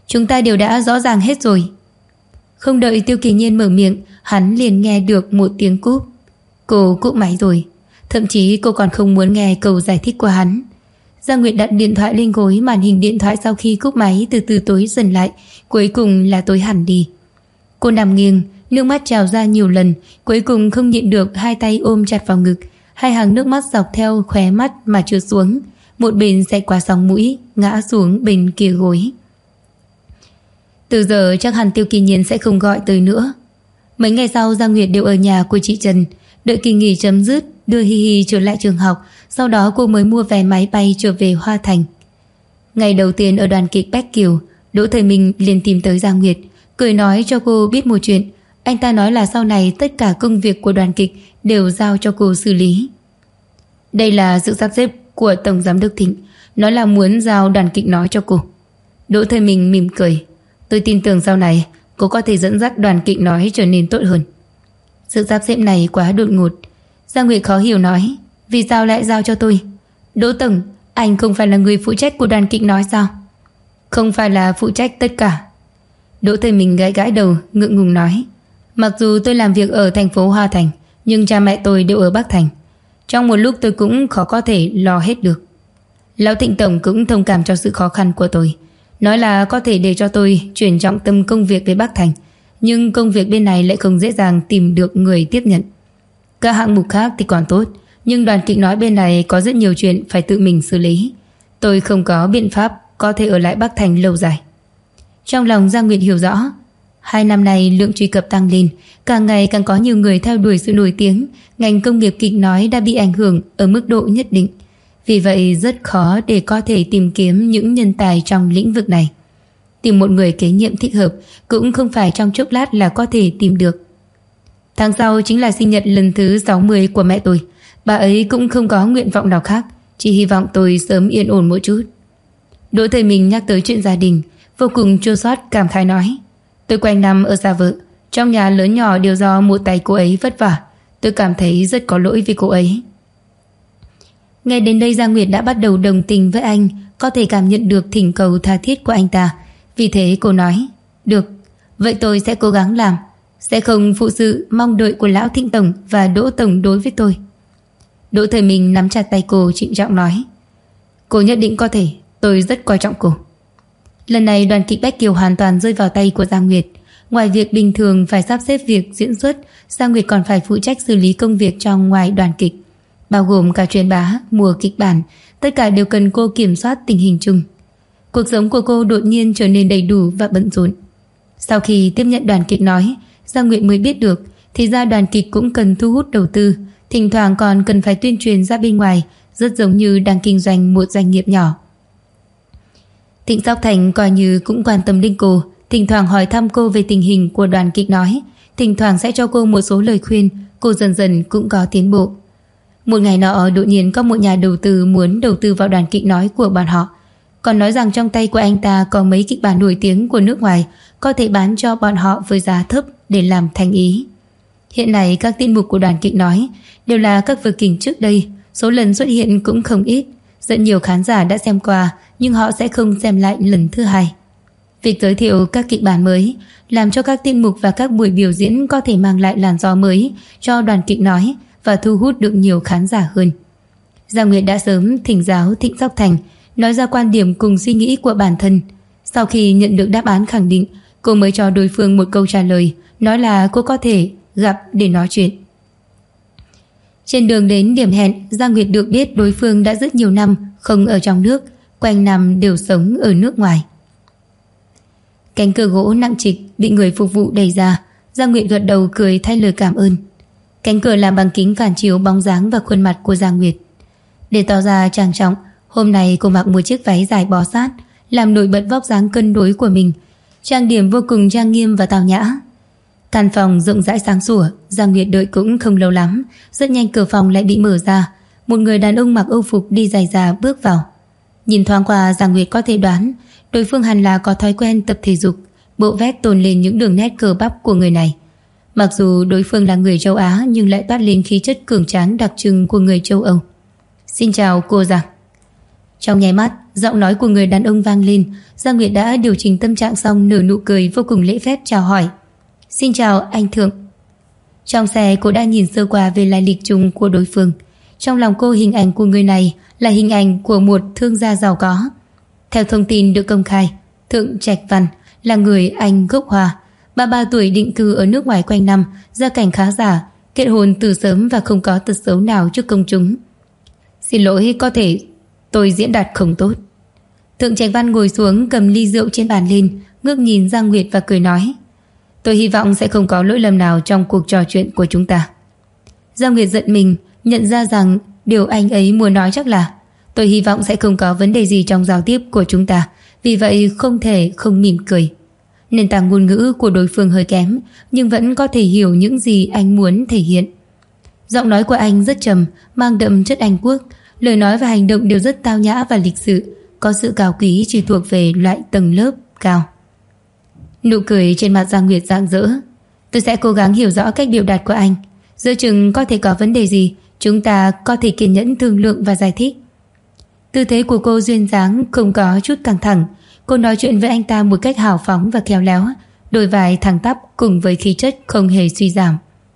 Chúng ta đều đã rõ ràng hết rồi. Không đợi Tiêu Kỳ Nhiên mở miệng, hắn liền nghe được một tiếng cúp. Cô cúp máy rồi. Thậm chí cô còn không muốn nghe câu giải thích của hắn. Giang Nguyệt đặt điện thoại lên gối, màn hình điện thoại sau khi cúp máy từ từ tối dần lại, cuối cùng là tối hẳn đi. Cô nằm nghiêng, nước mắt trào ra nhiều lần, cuối cùng không nhịn được hai tay ôm chặt vào ngực, hai hàng nước mắt dọc theo khóe mắt mà trượt xuống, một bên xẹt qua sóng mũi, ngã xuống bên kia gối. Từ giờ chắc hẳn Tiêu Kỳ Nhiên sẽ không gọi tới nữa. Mấy ngày sau Giang Nguyệt đều ở nhà của chị Trần, đợi kỳ nghỉ chấm dứt, đưa Hi Hi trở lại trường học, sau đó cô mới mua vé máy bay trở về Hoa Thành. Ngày đầu tiên ở đoàn kịch Bách Kiều, Đỗ Thời Minh liền tìm tới Giang Nguyệt, cười nói cho cô biết một chuyện. Anh ta nói là sau này tất cả công việc của đoàn kịch đều giao cho cô xử lý. Đây là sự sắp xếp của Tổng Giám đốc Thịnh, nói là muốn giao đoàn kịch nói cho cô. Đỗ Thời Minh mỉm cười. Tôi tin tưởng sau này cô có thể dẫn dắt đoàn kịch nói trở nên tốt hơn. Sự sắp xếp này quá đột ngột. Giang Nguyệt khó hiểu nói, vì sao lại giao cho tôi? Đỗ Tổng, anh không phải là người phụ trách của đoàn kịch nói sao? Không phải là phụ trách tất cả. Đỗ Thời Minh gãi gãi đầu, ngượng ngùng nói, mặc dù tôi làm việc ở thành phố Hoa Thành, nhưng cha mẹ tôi đều ở Bắc Thành. Trong một lúc tôi cũng khó có thể lo hết được. Lão Thịnh Tổng cũng thông cảm cho sự khó khăn của tôi, nói là có thể để cho tôi chuyển trọng tâm công việc về Bắc Thành, nhưng công việc bên này lại không dễ dàng tìm được người tiếp nhận. Các hạng mục khác thì còn tốt, nhưng đoàn kịch nói bên này có rất nhiều chuyện phải tự mình xử lý. Tôi không có biện pháp có thể ở lại Bắc Thành lâu dài. Trong lòng Giang Nguyệt hiểu rõ, 2 năm nay lượng truy cập tăng lên, càng ngày càng có nhiều người theo đuổi sự nổi tiếng, ngành công nghiệp kịch nói đã bị ảnh hưởng ở mức độ nhất định. Vì vậy rất khó để có thể tìm kiếm những nhân tài trong lĩnh vực này. Tìm một người kế nhiệm thích hợp cũng không phải trong chốc lát là có thể tìm được. Tháng sau chính là sinh nhật lần thứ 60 của mẹ tôi. Bà ấy cũng không có nguyện vọng nào khác, chỉ hy vọng tôi sớm yên ổn một chút. Đỗ Thời Minh nhắc tới chuyện gia đình, vô cùng chua xót cảm khái nói, tôi quanh năm ở xa vợ, trong nhà lớn nhỏ đều do một tay cô ấy vất vả. Tôi cảm thấy rất có lỗi với cô ấy. Nghe đến đây Giang Nguyệt đã bắt đầu đồng tình với anh, có thể cảm nhận được thỉnh cầu tha thiết của anh ta. Vì thế cô nói, được, vậy tôi sẽ cố gắng làm, sẽ không phụ sự mong đợi của Lão Thịnh Tổng và Đỗ Tổng đối với tôi. Đỗ Thời Minh nắm chặt tay cô trịnh trọng nói, cô nhất định có thể, tôi rất coi trọng cô. Lần này đoàn kịch Bách Kiều hoàn toàn rơi vào tay của Giang Nguyệt. Ngoài việc bình thường phải sắp xếp việc diễn xuất, Giang Nguyệt còn phải phụ trách xử lý công việc trong ngoài đoàn kịch, bao gồm cả truyền bá, mùa kịch bản, tất cả đều cần cô kiểm soát tình hình chung. Cuộc sống của cô đột nhiên trở nên đầy đủ và bận rộn. Sau khi tiếp nhận đoàn kịch nói, Giang Nguyệt mới biết được thì ra đoàn kịch cũng cần thu hút đầu tư, thỉnh thoảng còn cần phải tuyên truyền ra bên ngoài, rất giống như đang kinh doanh một doanh nghiệp nhỏ. Thịnh Sóc Thành coi như cũng quan tâm đến cô, thỉnh thoảng hỏi thăm cô về tình hình của đoàn kịch nói, thỉnh thoảng sẽ cho cô một số lời khuyên, cô dần dần cũng có tiến bộ. Một ngày nọ đột nhiên có một nhà đầu tư muốn đầu tư vào đoàn kịch nói của bọn họ, còn nói rằng trong tay của anh ta có mấy kịch bản nổi tiếng của nước ngoài, có thể bán cho bọn họ với giá thấp để làm thành ý. Hiện nay các tiết mục của đoàn kịch nói đều là các vở kịch trước đây, số lần xuất hiện cũng không ít, rất nhiều khán giả đã xem qua nhưng họ sẽ không xem lại lần thứ hai. Việc giới thiệu các kịch bản mới làm cho các tiết mục và các buổi biểu diễn có thể mang lại làn gió mới cho đoàn kịch nói và thu hút được nhiều khán giả hơn. Giang Nguyệt đã sớm thỉnh giáo Thịnh Sóc Thành, nói ra quan điểm cùng suy nghĩ của bản thân. Sau khi nhận được đáp án khẳng định, cô mới cho đối phương một câu trả lời, nói là cô có thể gặp để nói chuyện. Trên đường đến điểm hẹn, Giang Nguyệt được biết đối phương đã rất nhiều năm không ở trong nước, quanh năm đều sống ở nước ngoài. Cánh cửa gỗ nặng trịch bị người phục vụ đẩy ra, Giang Nguyệt gật đầu cười thay lời cảm ơn. Cánh cửa làm bằng kính phản chiếu bóng dáng và khuôn mặt của Giang Nguyệt. Để tỏ ra trang trọng, hôm nay cô mặc một chiếc váy dài bó sát, làm nổi bật vóc dáng cân đối của mình, trang điểm vô cùng trang nghiêm và tao nhã. Căn phòng rộng rãi sáng sủa, Giang Nguyệt đợi cũng không lâu lắm, rất nhanh cửa phòng lại bị mở ra, một người đàn ông mặc âu phục đi giày da bước vào. Nhìn thoáng qua, Giang Nguyệt có thể đoán đối phương hẳn là có thói quen tập thể dục, bộ vest tôn lên những đường nét cơ bắp của người này. Mặc dù đối phương là người châu Á nhưng lại toát lên khí chất cường tráng đặc trưng của người châu Âu. Xin chào cô Giang. Trong nháy mắt, giọng nói của người đàn ông vang lên. Giang Nguyệt đã điều chỉnh tâm trạng xong, nở nụ cười vô cùng lễ phép chào hỏi. Xin chào anh Thượng. Trong xe cô đã nhìn sơ qua về lai lịch chung của đối phương. Trong lòng cô, hình ảnh của người này là hình ảnh của một thương gia giàu có. Theo thông tin được công khai, Thượng Trạch Văn là người Anh gốc Hoa, 33 tuổi, định cư ở nước ngoài quanh năm, gia cảnh khá giả, kết hôn từ sớm và không có tật xấu nào trước công chúng. Xin lỗi, có thể tôi diễn đạt không tốt. Thượng Trạch Văn ngồi xuống, cầm ly rượu trên bàn lên, ngước nhìn Giang Nguyệt và cười nói: Tôi hy vọng sẽ không có lỗi lầm nào trong cuộc trò chuyện của chúng ta. Giang Nguyệt giận mình, nhận ra rằng điều anh ấy muốn nói chắc là tôi hy vọng sẽ không có vấn đề gì trong giao tiếp của chúng ta, vì vậy không thể không mỉm cười. Nền tảng ngôn ngữ của đối phương hơi kém, nhưng vẫn có thể hiểu những gì anh muốn thể hiện. Giọng nói của anh rất trầm, mang đậm chất Anh quốc, lời nói và hành động đều rất tao nhã và lịch sự, có sự cao quý chỉ thuộc về loại tầng lớp cao. Nụ cười trên mặt Giang Nguyệt rạng rỡ. Tôi sẽ cố gắng hiểu rõ cách biểu đạt của anh. Giữa chừng có thể có vấn đề gì, chúng ta có thể kiên nhẫn thương lượng và giải thích. Tư thế của cô duyên dáng, không có chút căng thẳng. Cô nói chuyện với anh ta một cách hào phóng và khéo léo, đôi vai thẳng tắp cùng với khí chất không hề suy giảm.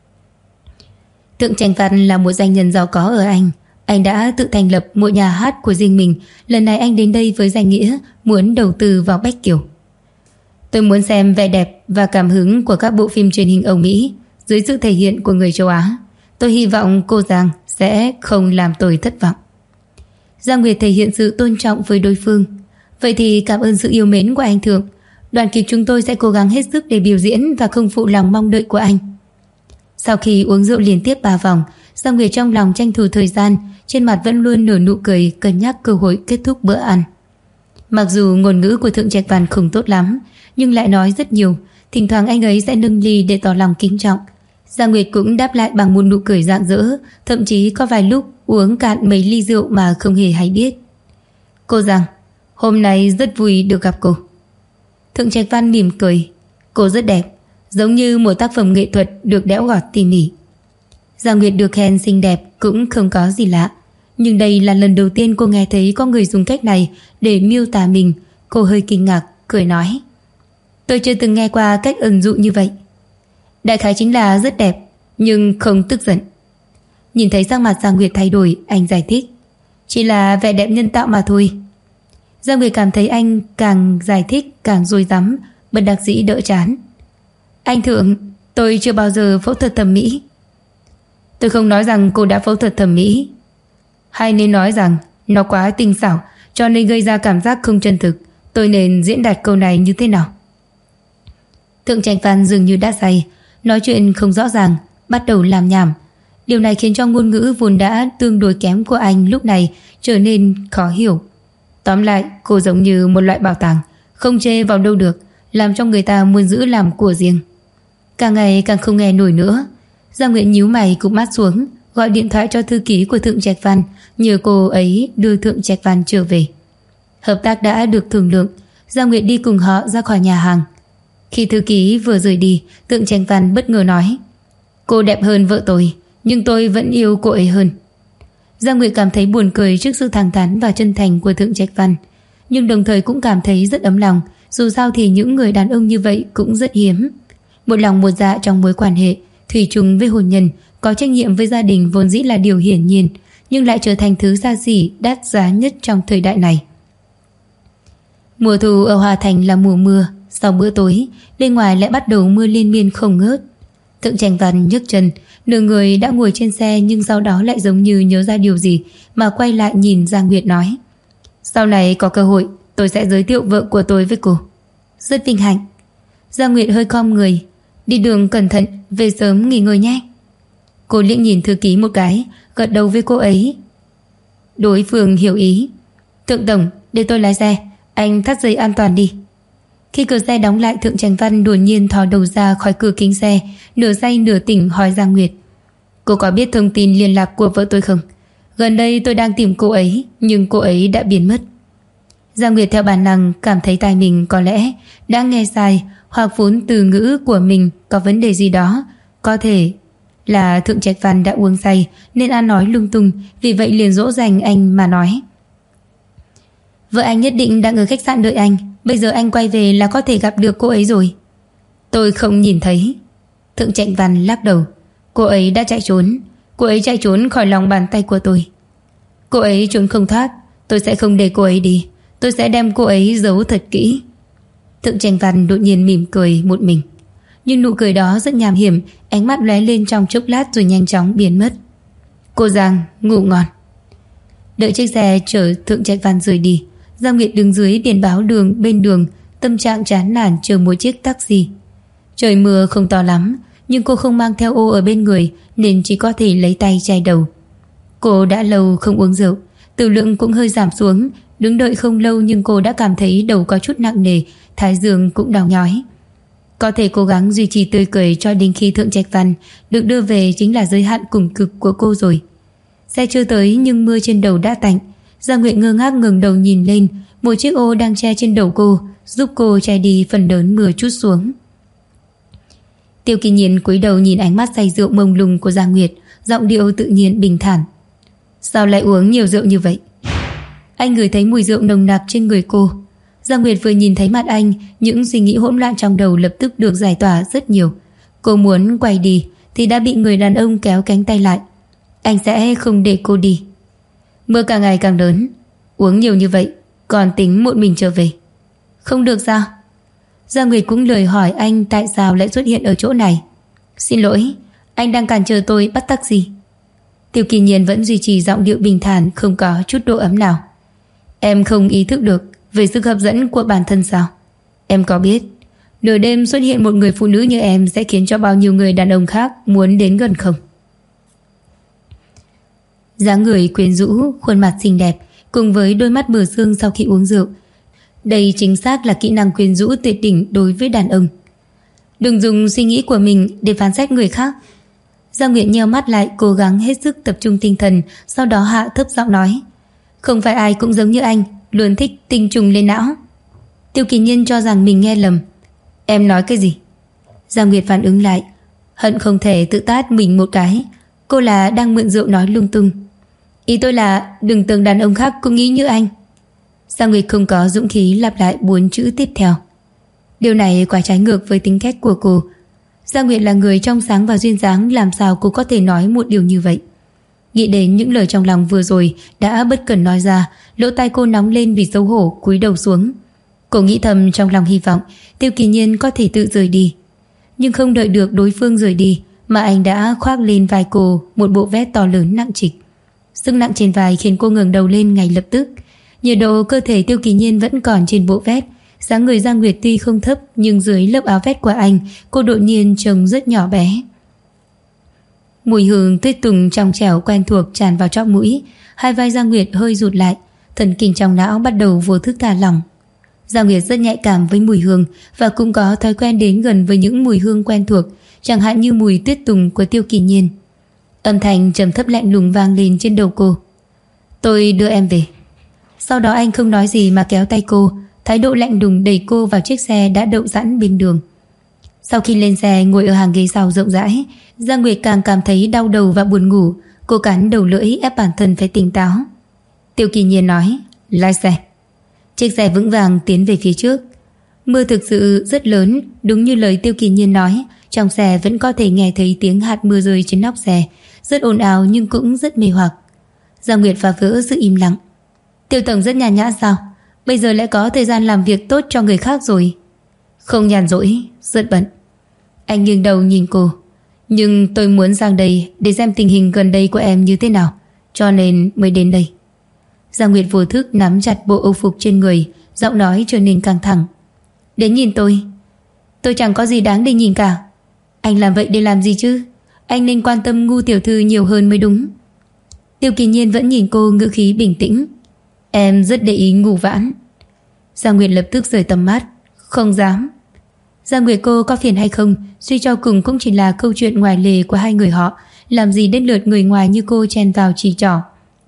Thượng Trạch Văn là một doanh nhân giàu có ở Anh. Anh đã tự thành lập một nhà hát của riêng mình. Lần này anh đến đây với danh nghĩa muốn đầu tư vào Bách Kiều. Tôi muốn xem vẻ đẹp và cảm hứng của các bộ phim truyền hình Âu Mỹ dưới sự thể hiện của người châu Á. Tôi hy vọng cô Giang sẽ không làm tôi thất vọng. Giang Nguyệt thể hiện sự tôn trọng với đối phương. Vậy thì cảm ơn sự yêu mến của anh Thượng. Đoàn kịch chúng tôi sẽ cố gắng hết sức để biểu diễn và không phụ lòng mong đợi của anh. Sau khi uống rượu liên tiếp 3 vòng, Giang Nguyệt trong lòng tranh thủ thời gian, trên mặt vẫn luôn nở nụ cười, cân nhắc cơ hội kết thúc bữa ăn. Mặc dù ngôn ngữ của Thượng Trạch Văn không tốt lắm, nhưng lại nói rất nhiều. Thỉnh thoảng anh ấy sẽ nâng ly để tỏ lòng kính trọng. Giang Nguyệt cũng đáp lại bằng một nụ cười rạng rỡ, thậm chí có vài lúc uống cạn mấy ly rượu mà không hề hay biết. Cô Giang, hôm nay rất vui được gặp cô. Thượng Trạch Văn mỉm cười. Cô rất đẹp, giống như một tác phẩm nghệ thuật được đẽo gọt tỉ mỉ. Giang Nguyệt được khen xinh đẹp cũng không có gì lạ, nhưng đây là lần đầu tiên cô nghe thấy có người dùng cách này để miêu tả mình. Cô hơi kinh ngạc, cười nói: Tôi chưa từng nghe qua cách ẩn dụ như vậy. Đại khái chính là rất đẹp, nhưng không tức giận. Nhìn thấy sắc mặt Giang Nguyệt thay đổi, anh giải thích: Chỉ là vẻ đẹp nhân tạo mà thôi. Giang Nguyệt cảm thấy anh càng giải thích càng rối rắm, bất đắc dĩ đỡ chán. Anh Thượng, tôi chưa bao giờ phẫu thuật thẩm mỹ. Tôi không nói rằng cô đã phẫu thuật thẩm mỹ, hay nên nói rằng nó quá tinh xảo cho nên gây ra cảm giác không chân thực. Tôi nên diễn đạt câu này như thế nào? Thượng Trạch Văn dường như đã say, nói chuyện không rõ ràng, bắt đầu làm nhảm. Điều này khiến cho ngôn ngữ vốn đã tương đối kém của anh lúc này trở nên khó hiểu. Tóm lại, cô giống như một loại bảo tàng, không chê vào đâu được, làm cho người ta muốn giữ làm của riêng. Càng ngày càng không nghe nổi nữa. Giang Nguyệt nhíu mày cụp mắt xuống, gọi điện thoại cho thư ký của Thượng Trạch Văn, nhờ cô ấy đưa Thượng Trạch Văn trở về. Hợp tác đã được thương lượng, Giang Nguyệt đi cùng họ ra khỏi nhà hàng. Khi thư ký vừa rời đi, Thượng Trạch Văn bất ngờ nói: Cô đẹp hơn vợ tôi, nhưng tôi vẫn yêu cô ấy hơn. Giang Nguyệt cảm thấy buồn cười trước sự thẳng thắn và chân thành của Thượng Trạch Văn, nhưng đồng thời cũng cảm thấy rất ấm lòng. Dù sao thì những người đàn ông như vậy cũng rất hiếm. Một lòng một dạ trong mối quan hệ, thủy chung với hôn nhân, có trách nhiệm với gia đình vốn dĩ là điều hiển nhiên, nhưng lại trở thành thứ xa xỉ đắt giá nhất trong thời đại này. Mùa thu ở Hòa Thành là mùa mưa. Sau bữa tối, bên ngoài lại bắt đầu mưa liên miên không ngớt. Thượng Trạch Văn nhấc chân, nửa người đã ngồi trên xe, nhưng sau đó lại giống như nhớ ra điều gì mà quay lại nhìn Giang Nguyệt nói: Sau này có cơ hội tôi sẽ giới thiệu vợ của tôi với cô. Rất vinh hạnh. Giang Nguyệt hơi khom người. Đi đường cẩn thận, về sớm nghỉ ngơi nhé. Cô liếc nhìn thư ký một cái, gật đầu với cô ấy. Đối phương hiểu ý. Thượng tổng, để tôi lái xe, anh thắt dây an toàn đi. Khi cửa xe đóng lại, Thượng Trạch Văn đột nhiên thò đầu ra khỏi cửa kính xe, nửa say nửa tỉnh hỏi Giang Nguyệt: Cô có biết thông tin liên lạc của vợ tôi không? Gần đây tôi đang tìm cô ấy, nhưng cô ấy đã biến mất. Giang Nguyệt theo bản năng cảm thấy tai mình có lẽ đã nghe sai, hoặc vốn từ ngữ của mình có vấn đề gì đó. Có thể là Thượng Trạch Văn đã uống say nên ăn nói lung tung, vì vậy liền dỗ dành anh mà nói: Vợ anh nhất định đang ở khách sạn đợi anh. Bây giờ anh quay về là có thể gặp được cô ấy rồi. Tôi không nhìn thấy. Thượng Trạch Văn lắc đầu. Cô ấy đã chạy trốn. Cô ấy chạy trốn khỏi lòng bàn tay của tôi. Cô ấy trốn không thoát. Tôi sẽ không để cô ấy đi. Tôi sẽ đem cô ấy giấu thật kỹ. Thượng Trạch Văn đột nhiên mỉm cười một mình. Nhưng nụ cười đó rất nham hiểm. Ánh mắt lóe lên trong chốc lát rồi nhanh chóng biến mất. Cô Giang ngủ ngon. Đợi chiếc xe chở Thượng Trạch Văn rời đi, Giang Nguyệt đứng dưới biển báo đường bên đường, tâm trạng chán nản chờ một chiếc taxi. Trời mưa không to lắm, nhưng cô không mang theo ô ở bên người nên chỉ có thể lấy tay chai đầu. Cô đã lâu không uống rượu, tử lượng cũng hơi giảm xuống. Đứng đợi không lâu nhưng cô đã cảm thấy đầu có chút nặng nề, thái dương cũng đau nhói. Có thể cố gắng duy trì tươi cười cho đến khi Thượng Trạch Văn được đưa về chính là giới hạn cùng cực của cô rồi. Xe chưa tới nhưng mưa trên đầu đã tạnh. Giang Nguyệt ngơ ngác ngẩng đầu nhìn lên, một chiếc ô đang che trên đầu cô, giúp cô che đi phần lớn mưa trút xuống. Tiêu Kỳ Nhiên cúi đầu nhìn ánh mắt say rượu mông lung của Giang Nguyệt, giọng điệu tự nhiên bình thản. Sao lại uống nhiều rượu như vậy? Anh ngửi thấy mùi rượu nồng nặc trên người cô. Giang Nguyệt vừa nhìn thấy mặt anh, những suy nghĩ hỗn loạn trong đầu lập tức được giải tỏa rất nhiều. Cô muốn quay đi thì đã bị người đàn ông kéo cánh tay lại. Anh sẽ không để cô đi. Mưa càng ngày càng lớn, uống nhiều như vậy còn tính một mình trở về. Không được sao? Giang Nguyệt cũng lười hỏi anh tại sao lại xuất hiện ở chỗ này. Xin lỗi, anh đang cản trở tôi bắt taxi. Tiêu Kỳ Nhiên vẫn duy trì giọng điệu bình thản, không có chút độ ấm nào. Em không ý thức được về sức hấp dẫn của bản thân sao? Em có biết nửa đêm xuất hiện một người phụ nữ như em sẽ khiến cho bao nhiêu người đàn ông khác muốn đến gần không? Dáng người quyến rũ, khuôn mặt xinh đẹp cùng với đôi mắt bờ sương sau khi uống rượu, đây chính xác là kỹ năng quyến rũ tuyệt đỉnh đối với đàn ông. Đừng dùng suy nghĩ của mình để phán xét người khác. Giang Nguyệt nheo mắt lại, cố gắng hết sức tập trung tinh thần, sau đó hạ thấp giọng nói. Không phải ai cũng giống như anh, luôn thích tinh trùng lên não. Tiêu Kỳ Nhiên cho rằng mình nghe lầm. Em nói cái gì? Giang Nguyệt phản ứng lại, hận không thể tự tát mình một cái. Cô là đang mượn rượu nói lung tung. Ý tôi là đừng tưởng đàn ông khác cũng nghĩ như anh. Giang Nguyệt không có dũng khí lặp lại 4 chữ tiếp theo. Điều này quá trái ngược với tính cách của cô. Giang Nguyệt là người trong sáng và duyên dáng, làm sao cô có thể nói một điều như vậy? Nghĩ đến những lời trong lòng vừa rồi đã bất cẩn nói ra, lỗ tai cô nóng lên vì xấu hổ, cúi đầu xuống. Cô nghĩ thầm trong lòng hy vọng Tiêu Kỳ Nhiên có thể tự rời đi. Nhưng không đợi được đối phương rời đi mà anh đã khoác lên vai cô một bộ vest to lớn nặng trịch. Sức nặng trên vai khiến cô ngẩng đầu lên ngay lập tức. Nhiệt độ cơ thể Tiêu Kỳ Nhiên vẫn còn trên bộ vest. Dáng người Giang Nguyệt tuy không thấp nhưng dưới lớp áo vest của anh, cô đột nhiên trông rất nhỏ bé. Mùi hương tuyết tùng trong trẻo quen thuộc tràn vào trong mũi. Hai vai Giang Nguyệt hơi rụt lại, thần kinh trong não bắt đầu vô thức thả lỏng. Giang Nguyệt rất nhạy cảm với mùi hương và cũng có thói quen đến gần với những mùi hương quen thuộc, chẳng hạn như mùi tuyết tùng của Tiêu Kỳ Nhiên. Âm thanh trầm thấp lạnh lùng vang lên trên đầu cô. Tôi đưa em về. Sau đó anh không nói gì mà kéo tay cô, thái độ lạnh lùng đẩy cô vào chiếc xe đã đậu sẵn bên đường. Sau khi lên xe ngồi ở hàng ghế sau rộng rãi, Giang Nguyệt càng cảm thấy đau đầu và buồn ngủ. Cô cắn đầu lưỡi ép bản thân phải tỉnh táo. Tiêu Kỳ Nhiên nói, lái xe. Chiếc xe vững vàng tiến về phía trước. Mưa thực sự rất lớn, đúng như lời Tiêu Kỳ Nhiên nói. Trong xe vẫn có thể nghe thấy tiếng hạt mưa rơi trên nóc xe, rất ồn ào nhưng cũng rất mê hoặc. Giang Nguyệt phá vỡ sự im lặng. Tiêu tổng rất nhàn nhã sao? Bây giờ lại có thời gian làm việc tốt cho người khác rồi. Không nhàn rỗi, rất bận. Anh nghiêng đầu nhìn cô. Nhưng tôi muốn sang đây để xem tình hình gần đây của em như thế nào, cho nên mới đến đây. Giang Nguyệt vô thức nắm chặt bộ âu phục trên người, giọng nói trở nên căng thẳng. Đến nhìn tôi chẳng có gì đáng để nhìn cả. Anh làm vậy để làm gì chứ? Anh nên quan tâm Ngu tiểu thư nhiều hơn mới đúng. Tiêu Kỳ Nhiên vẫn nhìn cô, ngữ khí bình tĩnh. Em rất để ý Ngũ Vãn. Giang Nguyệt lập tức rời tầm mắt. Không dám. Giang Nguyệt cô có phiền hay không, suy cho cùng cũng chỉ là câu chuyện ngoài lề của hai người họ, làm gì đến lượt người ngoài như cô chen vào chỉ trỏ.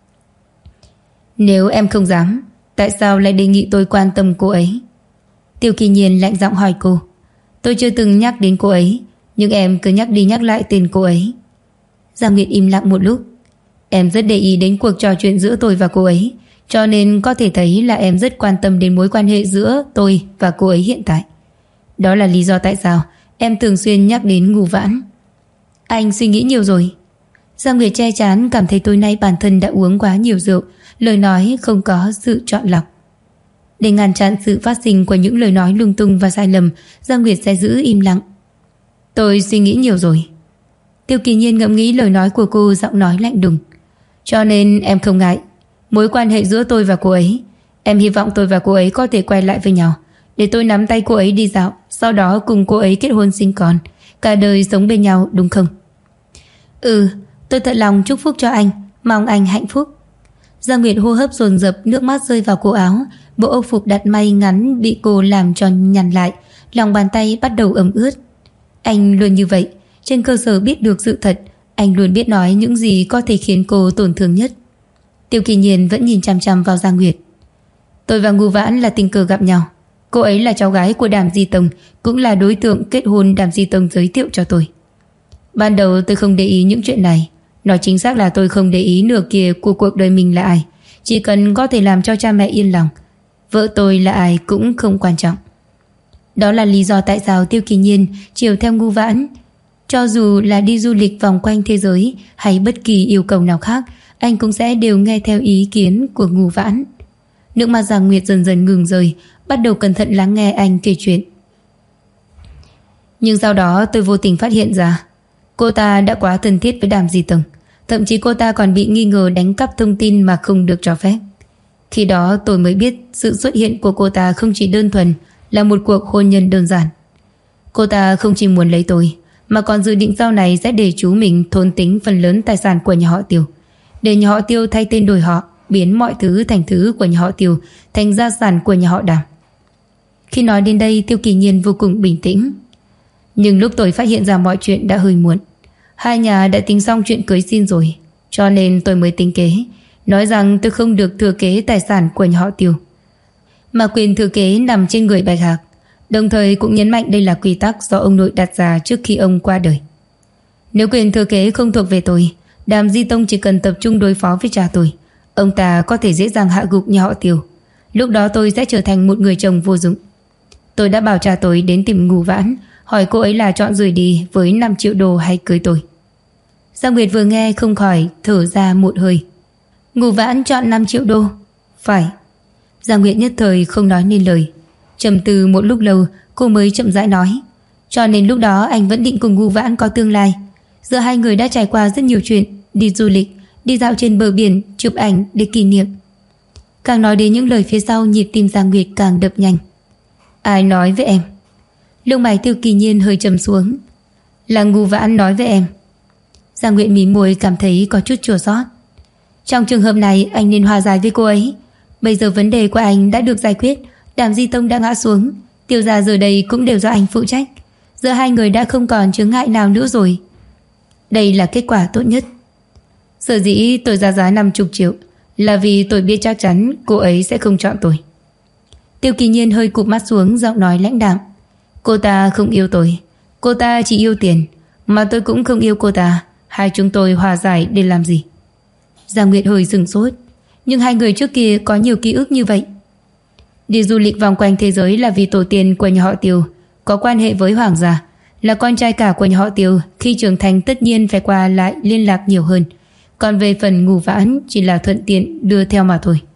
Nếu em không dám, tại sao lại đề nghị tôi quan tâm cô ấy? Tiêu Kỳ Nhiên lạnh giọng hỏi cô. Tôi chưa từng nhắc đến cô ấy, nhưng em cứ nhắc đi nhắc lại tên cô ấy. Giang Nguyệt im lặng một lúc. Em rất để ý đến cuộc trò chuyện giữa tôi và cô ấy, Cho nên có thể thấy là em rất quan tâm đến mối quan hệ giữa tôi và cô ấy hiện tại. Đó là lý do tại sao em thường xuyên nhắc đến Ngưu Vãn. Anh suy nghĩ nhiều rồi. Giang Nguyệt che chán, cảm thấy tối nay bản thân đã uống quá nhiều rượu, lời nói không có sự chọn lọc. Để ngăn chặn sự phát sinh của những lời nói lung tung và sai lầm, Giang Nguyệt sẽ giữ im lặng. Tôi suy nghĩ nhiều rồi. Tiêu Kỳ Nhiên ngẫm nghĩ lời nói của cô, giọng nói lạnh lùng. Cho nên em không ngại mối quan hệ giữa tôi và cô ấy. Em hy vọng tôi và cô ấy có thể quay lại với nhau, để tôi nắm tay cô ấy đi dạo, sau đó cùng cô ấy kết hôn sinh con, cả đời sống bên nhau, đúng không? Ừ, tôi thật lòng chúc phúc cho anh, mong anh hạnh phúc. Giang Nguyệt hô hấp dồn dập, nước mắt rơi vào cổ áo. Bộ âu phục đặt may ngắn bị cô làm cho nhăn lại, lòng bàn tay bắt đầu ẩm ướt. Anh luôn như vậy, trên cơ sở biết được sự thật, anh luôn biết nói những gì có thể khiến cô tổn thương nhất. Tiêu Kỳ Nhiên vẫn nhìn chằm chằm vào Giang Nguyệt. Tôi và Ngưu Vãn là tình cờ gặp nhau. Cô ấy là cháu gái của Đàm Di Tông, cũng là đối tượng kết hôn Đàm Di Tông giới thiệu cho tôi. Ban đầu tôi không để ý những chuyện này. Nói chính xác là tôi không để ý nửa kia của cuộc đời mình là ai. Chỉ cần có thể làm cho cha mẹ yên lòng, vợ tôi là ai cũng không quan trọng. Đó là lý do tại sao Tiêu Kỳ Nhiên chiều theo Ngưu Vãn. Cho dù là đi du lịch vòng quanh thế giới hay bất kỳ yêu cầu nào khác, anh cũng sẽ đều nghe theo ý kiến của Ngưu Vãn. Nước mắt Giang Nguyệt dần dần ngừng rơi, bắt đầu cẩn thận lắng nghe anh kể chuyện. Nhưng sau đó tôi vô tình phát hiện ra cô ta đã quá thân thiết với Đàm Di Tông. Thậm chí cô ta còn bị nghi ngờ đánh cắp thông tin mà không được cho phép. Khi đó tôi mới biết sự xuất hiện của cô ta không chỉ đơn thuần là một cuộc hôn nhân đơn giản. Cô ta không chỉ muốn lấy tôi, mà còn dự định sau này sẽ để chú mình thôn tính phần lớn tài sản của nhà họ Tiêu, để nhà họ Tiêu thay tên đổi họ, biến mọi thứ thành thứ của nhà họ Tiêu thành gia sản của nhà họ Đàm. Khi nói đến đây, Tiêu Kỳ Nhiên vô cùng bình tĩnh. Nhưng lúc tôi phát hiện ra mọi chuyện đã hơi muộn. Hai nhà đã tính xong chuyện cưới xin rồi, cho nên tôi mới tính kế, nói rằng tôi không được thừa kế tài sản của nhà họ Tiêu, mà quyền thừa kế nằm trên người Bạch Hạc. Đồng thời cũng nhấn mạnh đây là quy tắc do ông nội đặt ra trước khi ông qua đời. Nếu quyền thừa kế không thuộc về tôi, Đàm Di Tông chỉ cần tập trung đối phó với cha tôi, ông ta có thể dễ dàng hạ gục nhà họ Tiêu. Lúc đó tôi sẽ trở thành một người chồng vô dụng. Tôi đã bảo cha tôi đến tìm Ngưu Vãn, hỏi cô ấy là chọn rời đi với 5 triệu đô hay cưới tôi. Giang Nguyệt vừa nghe không khỏi thở ra một hơi. Ngưu Vãn chọn 5 triệu đô? Phải. Giang Nguyệt nhất thời không nói nên lời. Trầm tư một lúc lâu, cô mới chậm rãi nói. Cho nên lúc đó anh vẫn định cùng Ngưu Vãn có tương lai. Giữa hai người đã trải qua rất nhiều chuyện, đi du lịch, đi dạo trên bờ biển, chụp ảnh để kỷ niệm. Càng nói đến những lời phía sau, nhịp tim Giang Nguyệt càng đập nhanh. Ai nói với em? Lông mày Tiêu Kỳ Nhiên hơi trầm xuống. Là Ngưu Vãn nói với em. Giang Nguyệt mím môi, cảm thấy có chút chua xót. Trong trường hợp này anh nên hòa giải với cô ấy. Bây giờ vấn đề của anh đã được giải quyết, Đàm Di Tông đã ngã xuống, Tiêu gia giờ đây cũng đều do anh phụ trách. Giữa hai người đã không còn chướng ngại nào nữa rồi. Đây là kết quả tốt nhất. Sở dĩ tôi ra giá 50 triệu là vì tôi biết chắc chắn cô ấy sẽ không chọn tôi. Tiêu Kỳ Nhiên hơi cụp mắt xuống, giọng nói lãnh đạm. Cô ta không yêu tôi, cô ta chỉ yêu tiền, mà tôi cũng không yêu cô ta. Hai chúng tôi hòa giải để làm gì? Giang Nguyệt hơi sửng sốt. Nhưng hai người trước kia có nhiều ký ức như vậy. Đi du lịch vòng quanh thế giới là vì tổ tiên của nhà họ Tiêu có quan hệ với hoàng gia, là con trai cả của nhà họ Tiêu, khi trưởng thành tất nhiên phải qua lại liên lạc nhiều hơn. Còn về phần Ngưu Vãn chỉ là thuận tiện đưa theo mà thôi.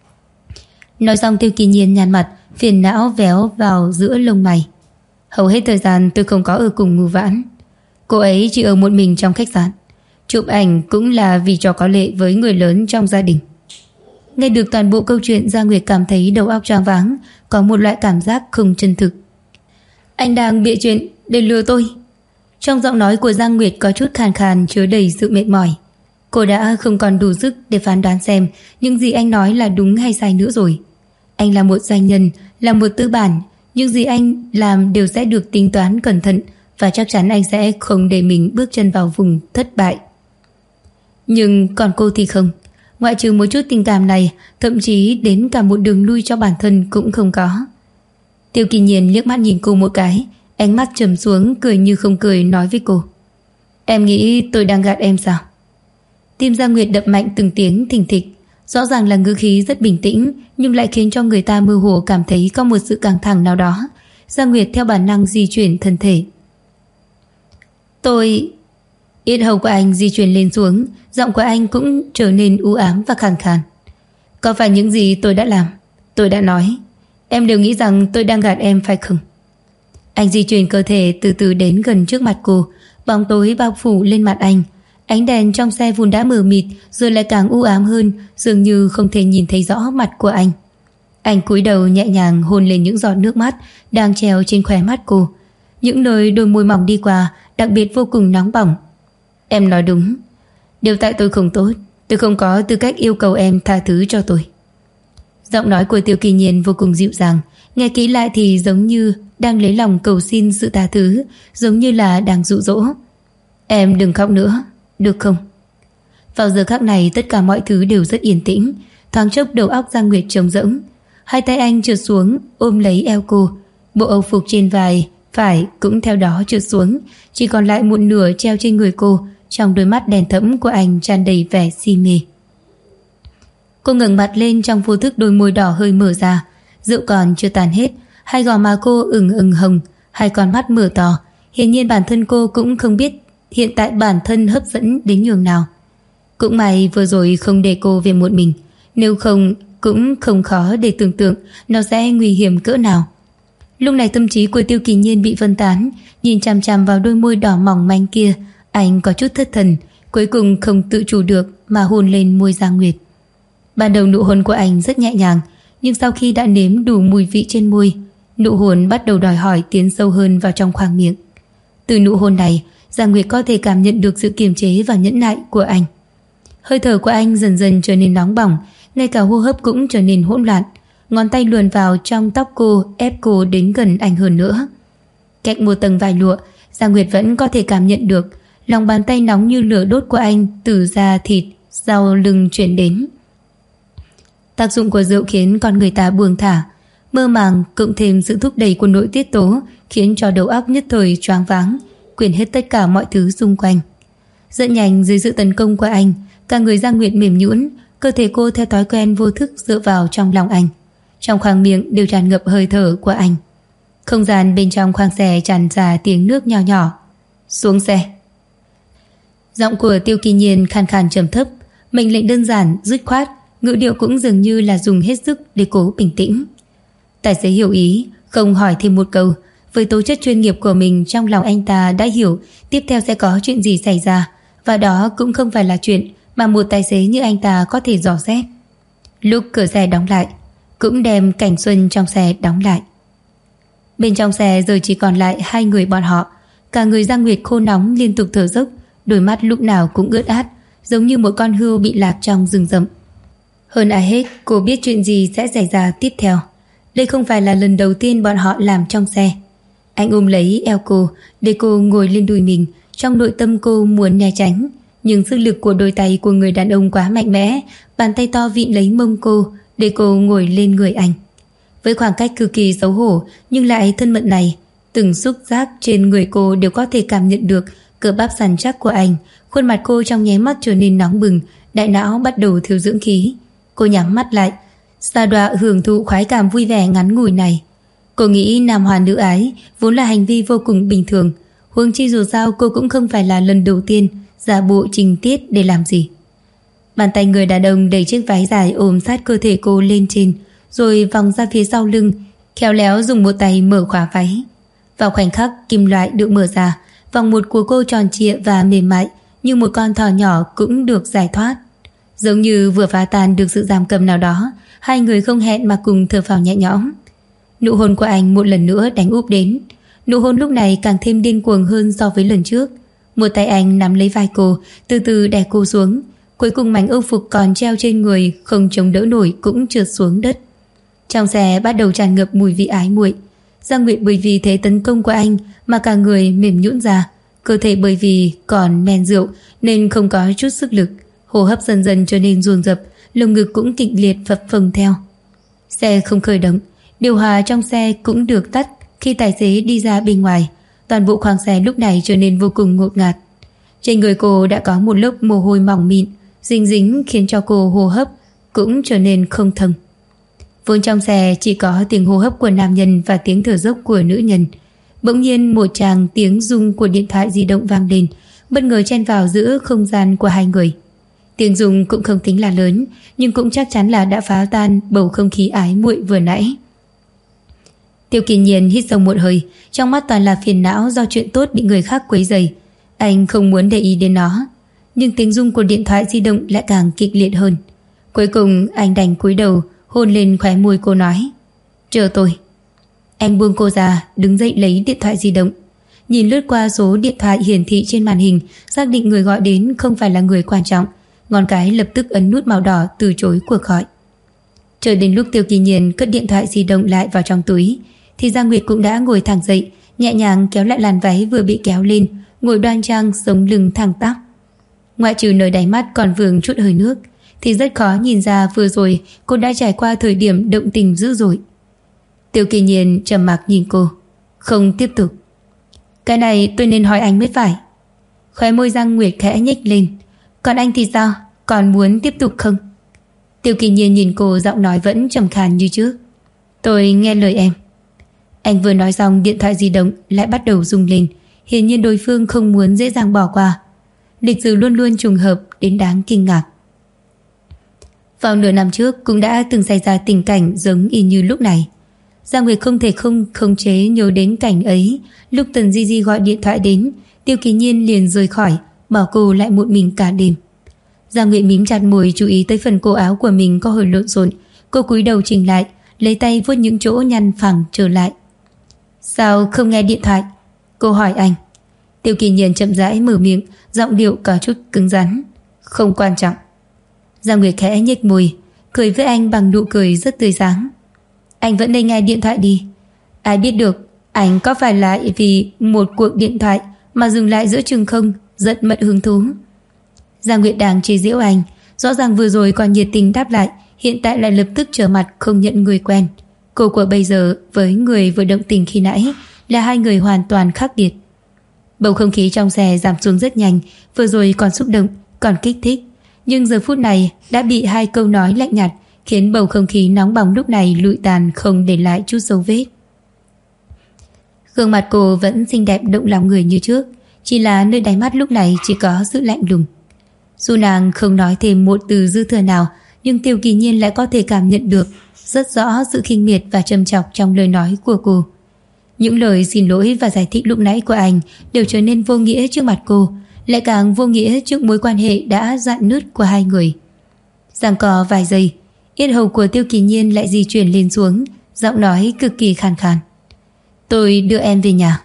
Nói xong, Tiêu Kỳ Nhiên nhăn mặt, phiền não véo vào giữa lông mày. Hầu hết thời gian tôi không có ở cùng Ngưu Vãn. Cô ấy chỉ ở một mình trong khách sạn. Chụp ảnh cũng là vì cho có lệ với người lớn trong gia đình. Nghe được toàn bộ câu chuyện, Giang Nguyệt cảm thấy đầu óc choáng váng, có một loại cảm giác không chân thực. Anh đang bịa chuyện để lừa tôi. Trong giọng nói của Giang Nguyệt có chút khàn khàn, chứa đầy sự mệt mỏi. Cô đã không còn đủ sức để phán đoán xem những gì anh nói là đúng hay sai nữa rồi. Anh là một doanh nhân, là một tư bản, những gì anh làm đều sẽ được tính toán cẩn thận, và chắc chắn anh sẽ không để mình bước chân vào vùng thất bại. Nhưng còn cô thì không. Ngoại trừ một chút tình cảm này, thậm chí đến cả một đường lui cho bản thân cũng không có. Tiêu Kỳ Nhiên liếc mắt nhìn cô một cái, ánh mắt trầm xuống, cười như không cười, nói với cô. Em nghĩ tôi đang gạt em sao? Tim Giang Nguyệt đập mạnh từng tiếng thình thịch. Rõ ràng là ngữ khí rất bình tĩnh, nhưng lại khiến cho người ta mơ hồ cảm thấy có một sự căng thẳng nào đó. Giang Nguyệt theo bản năng di chuyển thân thể. Tôi... Yết hầu của anh di chuyển lên xuống, giọng của anh cũng trở nên u ám và khàn khàn. Có phải những gì tôi đã làm, tôi đã nói, em đều nghĩ rằng tôi đang gạt em phải không? Anh di chuyển cơ thể từ từ đến gần trước mặt cô. Bóng tối bao phủ lên mặt anh. Ánh đèn trong xe vốn đã mờ mịt rồi lại càng u ám hơn, dường như không thể nhìn thấy rõ mặt của anh. Anh cúi đầu nhẹ nhàng hôn lên những giọt nước mắt đang treo trên khóe mắt cô. Những nơi đôi môi mỏng đi qua đặc biệt vô cùng nóng bỏng. Em nói đúng, đều tại tôi không tốt, tôi không có tư cách yêu cầu em tha thứ cho tôi. Giọng nói của Tiêu Kỳ Nhiên vô cùng dịu dàng, nghe kỹ lại thì giống như đang lấy lòng cầu xin sự tha thứ, giống như là đang dụ dỗ. Em đừng khóc nữa, được không? Vào giờ khắc này tất cả mọi thứ đều rất yên tĩnh. Thoáng chốc đầu óc Giang Nguyệt trống rỗng. Hai tay anh trượt xuống ôm lấy eo cô. Bộ âu phục trên vai phải cũng theo đó trượt xuống, chỉ còn lại một nửa treo trên người cô. Trong đôi mắt đen thẫm của anh tràn đầy vẻ si mê. Cô ngẩng mặt lên, trong vô thức đôi môi đỏ hơi mở ra. Rượu còn chưa tàn hết, hai gò má cô ửng hồng, hai con mắt mở to. Hiển nhiên bản thân cô cũng không biết hiện tại bản thân hấp dẫn đến nhường nào. Cũng may vừa rồi không để cô về một mình, nếu không cũng không khó để tưởng tượng nó sẽ nguy hiểm cỡ nào. Lúc này tâm trí của Tiêu Kỳ Nhiên bị phân tán, nhìn chằm chằm vào đôi môi đỏ mỏng manh kia. Anh có chút thất thần, cuối cùng không tự chủ được mà hôn lên môi Giang Nguyệt. Ban đầu nụ hôn của anh rất nhẹ nhàng, nhưng sau khi đã nếm đủ mùi vị trên môi, nụ hôn bắt đầu đòi hỏi tiến sâu hơn vào trong khoang miệng. Từ nụ hôn này, Giang Nguyệt có thể cảm nhận được sự kiềm chế và nhẫn nại của anh. Hơi thở của anh dần dần trở nên nóng bỏng, ngay cả hô hấp cũng trở nên hỗn loạn. Ngón tay luồn vào trong tóc cô, ép cô đến gần anh hơn nữa. Cách một tầng vải lụa, Giang Nguyệt vẫn có thể cảm nhận được lòng bàn tay nóng như lửa đốt của anh từ da thịt sau lưng chuyển đến. Tác dụng của rượu khiến con người ta buông thả, mơ màng, cộng thêm sự thúc đẩy của nội tiết tố khiến cho đầu óc nhất thời choáng váng, quên hết tất cả mọi thứ xung quanh. Rất nhanh dưới sự tấn công của anh, cả người Giang Nguyệt mềm nhũn, cơ thể cô theo thói quen vô thức dựa vào trong lòng anh. Trong khoang miệng đều tràn ngập hơi thở của anh. Không gian bên trong khoang xe tràn ra tiếng nước nhỏ nhỏ. Xuống xe. Giọng của Tiêu Kỳ Nhiên khàn khàn trầm thấp, mệnh lệnh đơn giản, dứt khoát, ngữ điệu cũng dường như là dùng hết sức để cố bình tĩnh. Tài xế hiểu ý, không hỏi thêm một câu. Với tố chất chuyên nghiệp của mình, trong lòng anh ta đã hiểu tiếp theo sẽ có chuyện gì xảy ra, và đó cũng không phải là chuyện mà một tài xế như anh ta có thể dò xét. Lúc cửa xe đóng lại, cũng đem Cảnh Xuân trong xe đóng lại. Bên trong xe giờ chỉ còn lại hai người bọn họ. Cả người Giang Nguyệt khô nóng liên tục thở dốc, đôi mắt lúc nào cũng ướt át, giống như một con hươu bị lạc trong rừng rậm. Hơn ai hết, cô biết chuyện gì sẽ xảy ra tiếp theo. Đây không phải là lần đầu tiên bọn họ làm trong xe. Anh ôm lấy eo cô để cô ngồi lên đùi mình. Trong nội tâm cô muốn né tránh, nhưng sức lực của đôi tay của người đàn ông quá mạnh mẽ. Bàn tay to vịn lấy mông cô để cô ngồi lên người anh. Với khoảng cách cực kỳ xấu hổ nhưng lại thân mật này, từng xúc giác trên người cô đều có thể cảm nhận được cơ bắp săn chắc của anh. Khuôn mặt cô trong nháy mắt trở nên nóng bừng, đại não bắt đầu thiếu dưỡng khí. Cô nhắm mắt lại, sa đọa hưởng thụ khoái cảm vui vẻ ngắn ngủi này. Cô nghĩ nam hoàn nữ ái vốn là hành vi vô cùng bình thường, huống chi dù sao cô cũng không phải là lần đầu tiên giả bộ trình tiết để làm gì. Bàn tay người đàn ông đẩy chiếc váy dài ôm sát cơ thể cô lên trên, rồi vòng ra phía sau lưng, khéo léo dùng một tay mở khóa váy. Vào khoảnh khắc kim loại được mở ra, vòng một của cô tròn trịa và mềm mại như một con thỏ nhỏ cũng được giải thoát. Giống như vừa phá tan được sự giam cầm nào đó, hai người không hẹn mà cùng thở phào nhẹ nhõm. Nụ hôn của anh một lần nữa đánh úp đến. Nụ hôn lúc này càng thêm điên cuồng hơn so với lần trước. Một tay anh nắm lấy vai cô, từ từ đè cô xuống. Cuối cùng mảnh âu phục còn treo trên người không chống đỡ nổi cũng trượt xuống đất. Trong xe bắt đầu tràn ngập mùi vị ái muội. Giang Nguyệt bởi vì thế tấn công của anh mà cả người mềm nhũn ra, cơ thể bởi vì còn men rượu nên không có chút sức lực, hô hấp dần dần trở nên dồn dập, lồng ngực cũng kịch liệt phập phồng theo. Xe không khởi động, điều hòa trong xe cũng được tắt khi tài xế đi ra bên ngoài. Toàn bộ khoang xe lúc này trở nên vô cùng ngột ngạt. Trên người cô đã có một lớp mồ hôi mỏng mịn dính dính khiến cho cô hô hấp cũng trở nên không thông. Vốn trong xe chỉ có tiếng hô hấp của nam nhân và tiếng thở dốc của nữ nhân. Bỗng nhiên một tràng tiếng rung của điện thoại di động vang lên, bất ngờ chen vào giữa không gian của hai người. Tiếng rung cũng không tính là lớn, nhưng cũng chắc chắn là đã phá tan bầu không khí ái muội vừa nãy. Tiêu Kỳ Nhiên hít sâu một hơi, trong mắt toàn là phiền não do chuyện tốt bị người khác quấy rầy. Anh không muốn để ý đến nó, nhưng tiếng rung của điện thoại di động lại càng kịch liệt hơn. Cuối cùng anh đành cúi đầu hôn lên khóe môi cô, nói: "Chờ tôi." Anh buông cô ra, đứng dậy lấy điện thoại di động, nhìn lướt qua số điện thoại hiển thị trên màn hình, xác định người gọi đến không phải là người quan trọng, ngón cái lập tức ấn nút màu đỏ từ chối cuộc gọi. Chờ đến lúc Tiêu Kỳ Nhiên cất điện thoại di động lại vào trong túi thì Giang Nguyệt cũng đã ngồi thẳng dậy, nhẹ nhàng kéo lại làn váy vừa bị kéo lên, ngồi đoan trang, sống lưng thẳng tắp. Ngoại trừ nơi đáy mắt còn vương chút hơi nước thì rất khó nhìn ra vừa rồi cô đã trải qua thời điểm động tình dữ dội. Tiêu Kỳ Nhiên trầm mặc nhìn cô, không tiếp tục. "Cái này tôi nên hỏi anh mới phải." Khóe môi Giang Nguyệt khẽ nhếch lên. "Còn anh thì sao? Còn muốn tiếp tục không?" Tiêu Kỳ Nhiên nhìn cô, giọng nói vẫn trầm khàn như trước. "Tôi nghe lời em." Anh vừa nói xong, điện thoại di động lại bắt đầu rung lên, hiển nhiên đối phương không muốn dễ dàng bỏ qua. Lịch sử luôn luôn trùng hợp đến đáng kinh ngạc. Vào nửa năm trước cũng đã từng xảy ra tình cảnh giống y như lúc này. Giang Nguyệt không thể không khống chế nhớ đến cảnh ấy. Lúc Tần Di Di gọi điện thoại đến, Tiêu Kỳ Nhiên liền rời khỏi, bỏ cô lại một mình cả đêm. Giang Nguyệt mím chặt môi, chú ý tới phần cổ áo của mình có hơi lộn xộn. Cô cúi đầu chỉnh lại, lấy tay vuốt những chỗ nhăn phẳng trở lại. "Sao không nghe điện thoại?" cô hỏi anh. Tiêu Kỳ Nhiên chậm rãi mở miệng, giọng điệu có chút cứng rắn. "Không quan trọng." Giang Nguyệt khẽ nhếch môi, cười với anh bằng nụ cười rất tươi sáng. "Anh vẫn nên nghe điện thoại đi. Ai biết được anh có phải là vì một cuộc điện thoại mà dừng lại giữa chừng không?" Rất mất hứng thú. Giang Nguyệt đang chế giễu anh, rõ ràng vừa rồi còn nhiệt tình đáp lại, hiện tại lại lập tức trở mặt không nhận người quen. Cô của bây giờ với người vừa động tình khi nãy là hai người hoàn toàn khác biệt. Bầu không khí trong xe giảm xuống rất nhanh, vừa rồi còn xúc động, còn kích thích, nhưng giờ phút này đã bị hai câu nói lạnh nhạt khiến bầu không khí nóng bỏng lúc này lụi tàn, không để lại chút dấu vết. Gương mặt cô vẫn xinh đẹp động lòng người như trước, chỉ là nơi đáy mắt lúc này chỉ có sự lạnh lùng. Dù nàng không nói thêm một từ dư thừa nào, nhưng Tiêu Kỳ Nhiên lại có thể cảm nhận được rất rõ sự khinh miệt và châm chọc trong lời nói của cô. Những lời xin lỗi và giải thích lúc nãy của anh đều trở nên vô nghĩa trước mặt cô, lại càng vô nghĩa trước mối quan hệ đã rạn nứt của hai người. Giằng co vài giây, yết hầu của Tiêu Kỳ Nhiên lại di chuyển lên xuống, giọng nói cực kỳ khàn khàn. "Tôi đưa em về nhà."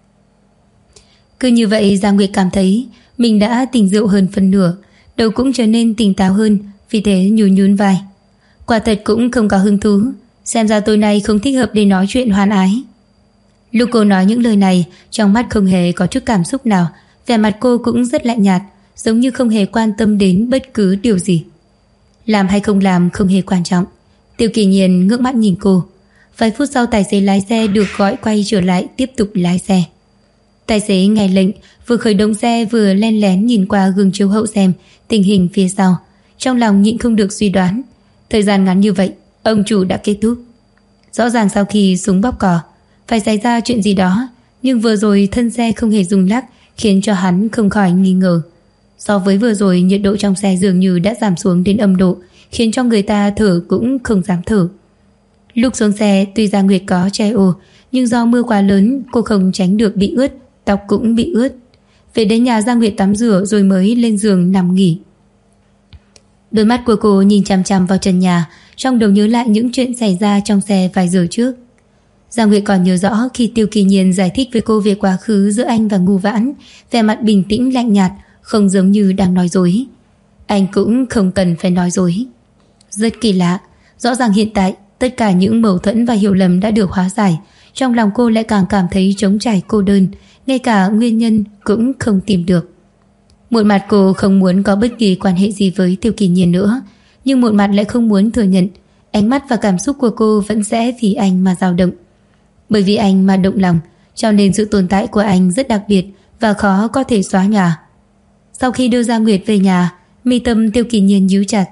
Cứ như vậy Giang Nguyệt cảm thấy mình đã tỉnh rượu hơn phần nửa, đầu cũng trở nên tỉnh táo hơn, vì thế nhún nhún vai. "Quả thật cũng không có hứng thú, xem ra tối nay không thích hợp để nói chuyện hoan ái." Lúc cô nói những lời này, trong mắt không hề có chút cảm xúc nào, vẻ mặt cô cũng rất lạnh nhạt, giống như không hề quan tâm đến bất cứ điều gì. Làm hay không làm không hề quan trọng. Tiêu Kỳ Nhiên ngước mắt nhìn cô. Vài phút sau, tài xế lái xe được gọi quay trở lại tiếp tục lái xe. Tài xế nghe lệnh, vừa khởi động xe vừa len lén nhìn qua gương chiếu hậu xem tình hình phía sau. Trong lòng nhịn không được suy đoán, thời gian ngắn như vậy, ông chủ đã kết thúc. Rõ ràng sau khi súng bóp cò phải xảy ra chuyện gì đó, nhưng vừa rồi thân xe không hề rung lắc, khiến cho hắn không khỏi nghi ngờ. So với vừa rồi, nhiệt độ trong xe dường như đã giảm xuống đến âm độ, khiến cho người ta thở cũng không dám thở. Lúc xuống xe, tuy Giang Nguyệt có che ô, nhưng do mưa quá lớn, cô không tránh được bị ướt, tóc cũng bị ướt. Về đến nhà, Giang Nguyệt tắm rửa rồi mới lên giường nằm nghỉ. Đôi mắt của cô nhìn chằm chằm vào trần nhà, trong đầu nhớ lại những chuyện xảy ra trong xe vài giờ trước. Giang Nguyệt còn nhớ rõ khi Tiêu Kỳ Nhiên giải thích với cô về quá khứ giữa anh và Ngô Vãn, vẻ mặt bình tĩnh lạnh nhạt, không giống như đang nói dối. Anh cũng không cần phải nói dối. Rất kỳ lạ, rõ ràng hiện tại tất cả những mâu thuẫn và hiểu lầm đã được hóa giải, trong lòng cô lại càng cảm thấy trống trải cô đơn, ngay cả nguyên nhân cũng không tìm được. Một mặt cô không muốn có bất kỳ quan hệ gì với Tiêu Kỳ Nhiên nữa, nhưng một mặt lại không muốn thừa nhận ánh mắt và cảm xúc của cô vẫn sẽ vì anh mà dao động. Bởi vì anh mà động lòng, cho nên sự tồn tại của anh rất đặc biệt và khó có thể xóa nhòa. Sau khi đưa Giang Nguyệt về nhà, mi tâm Tiêu Kỳ Nhiên nhíu chặt.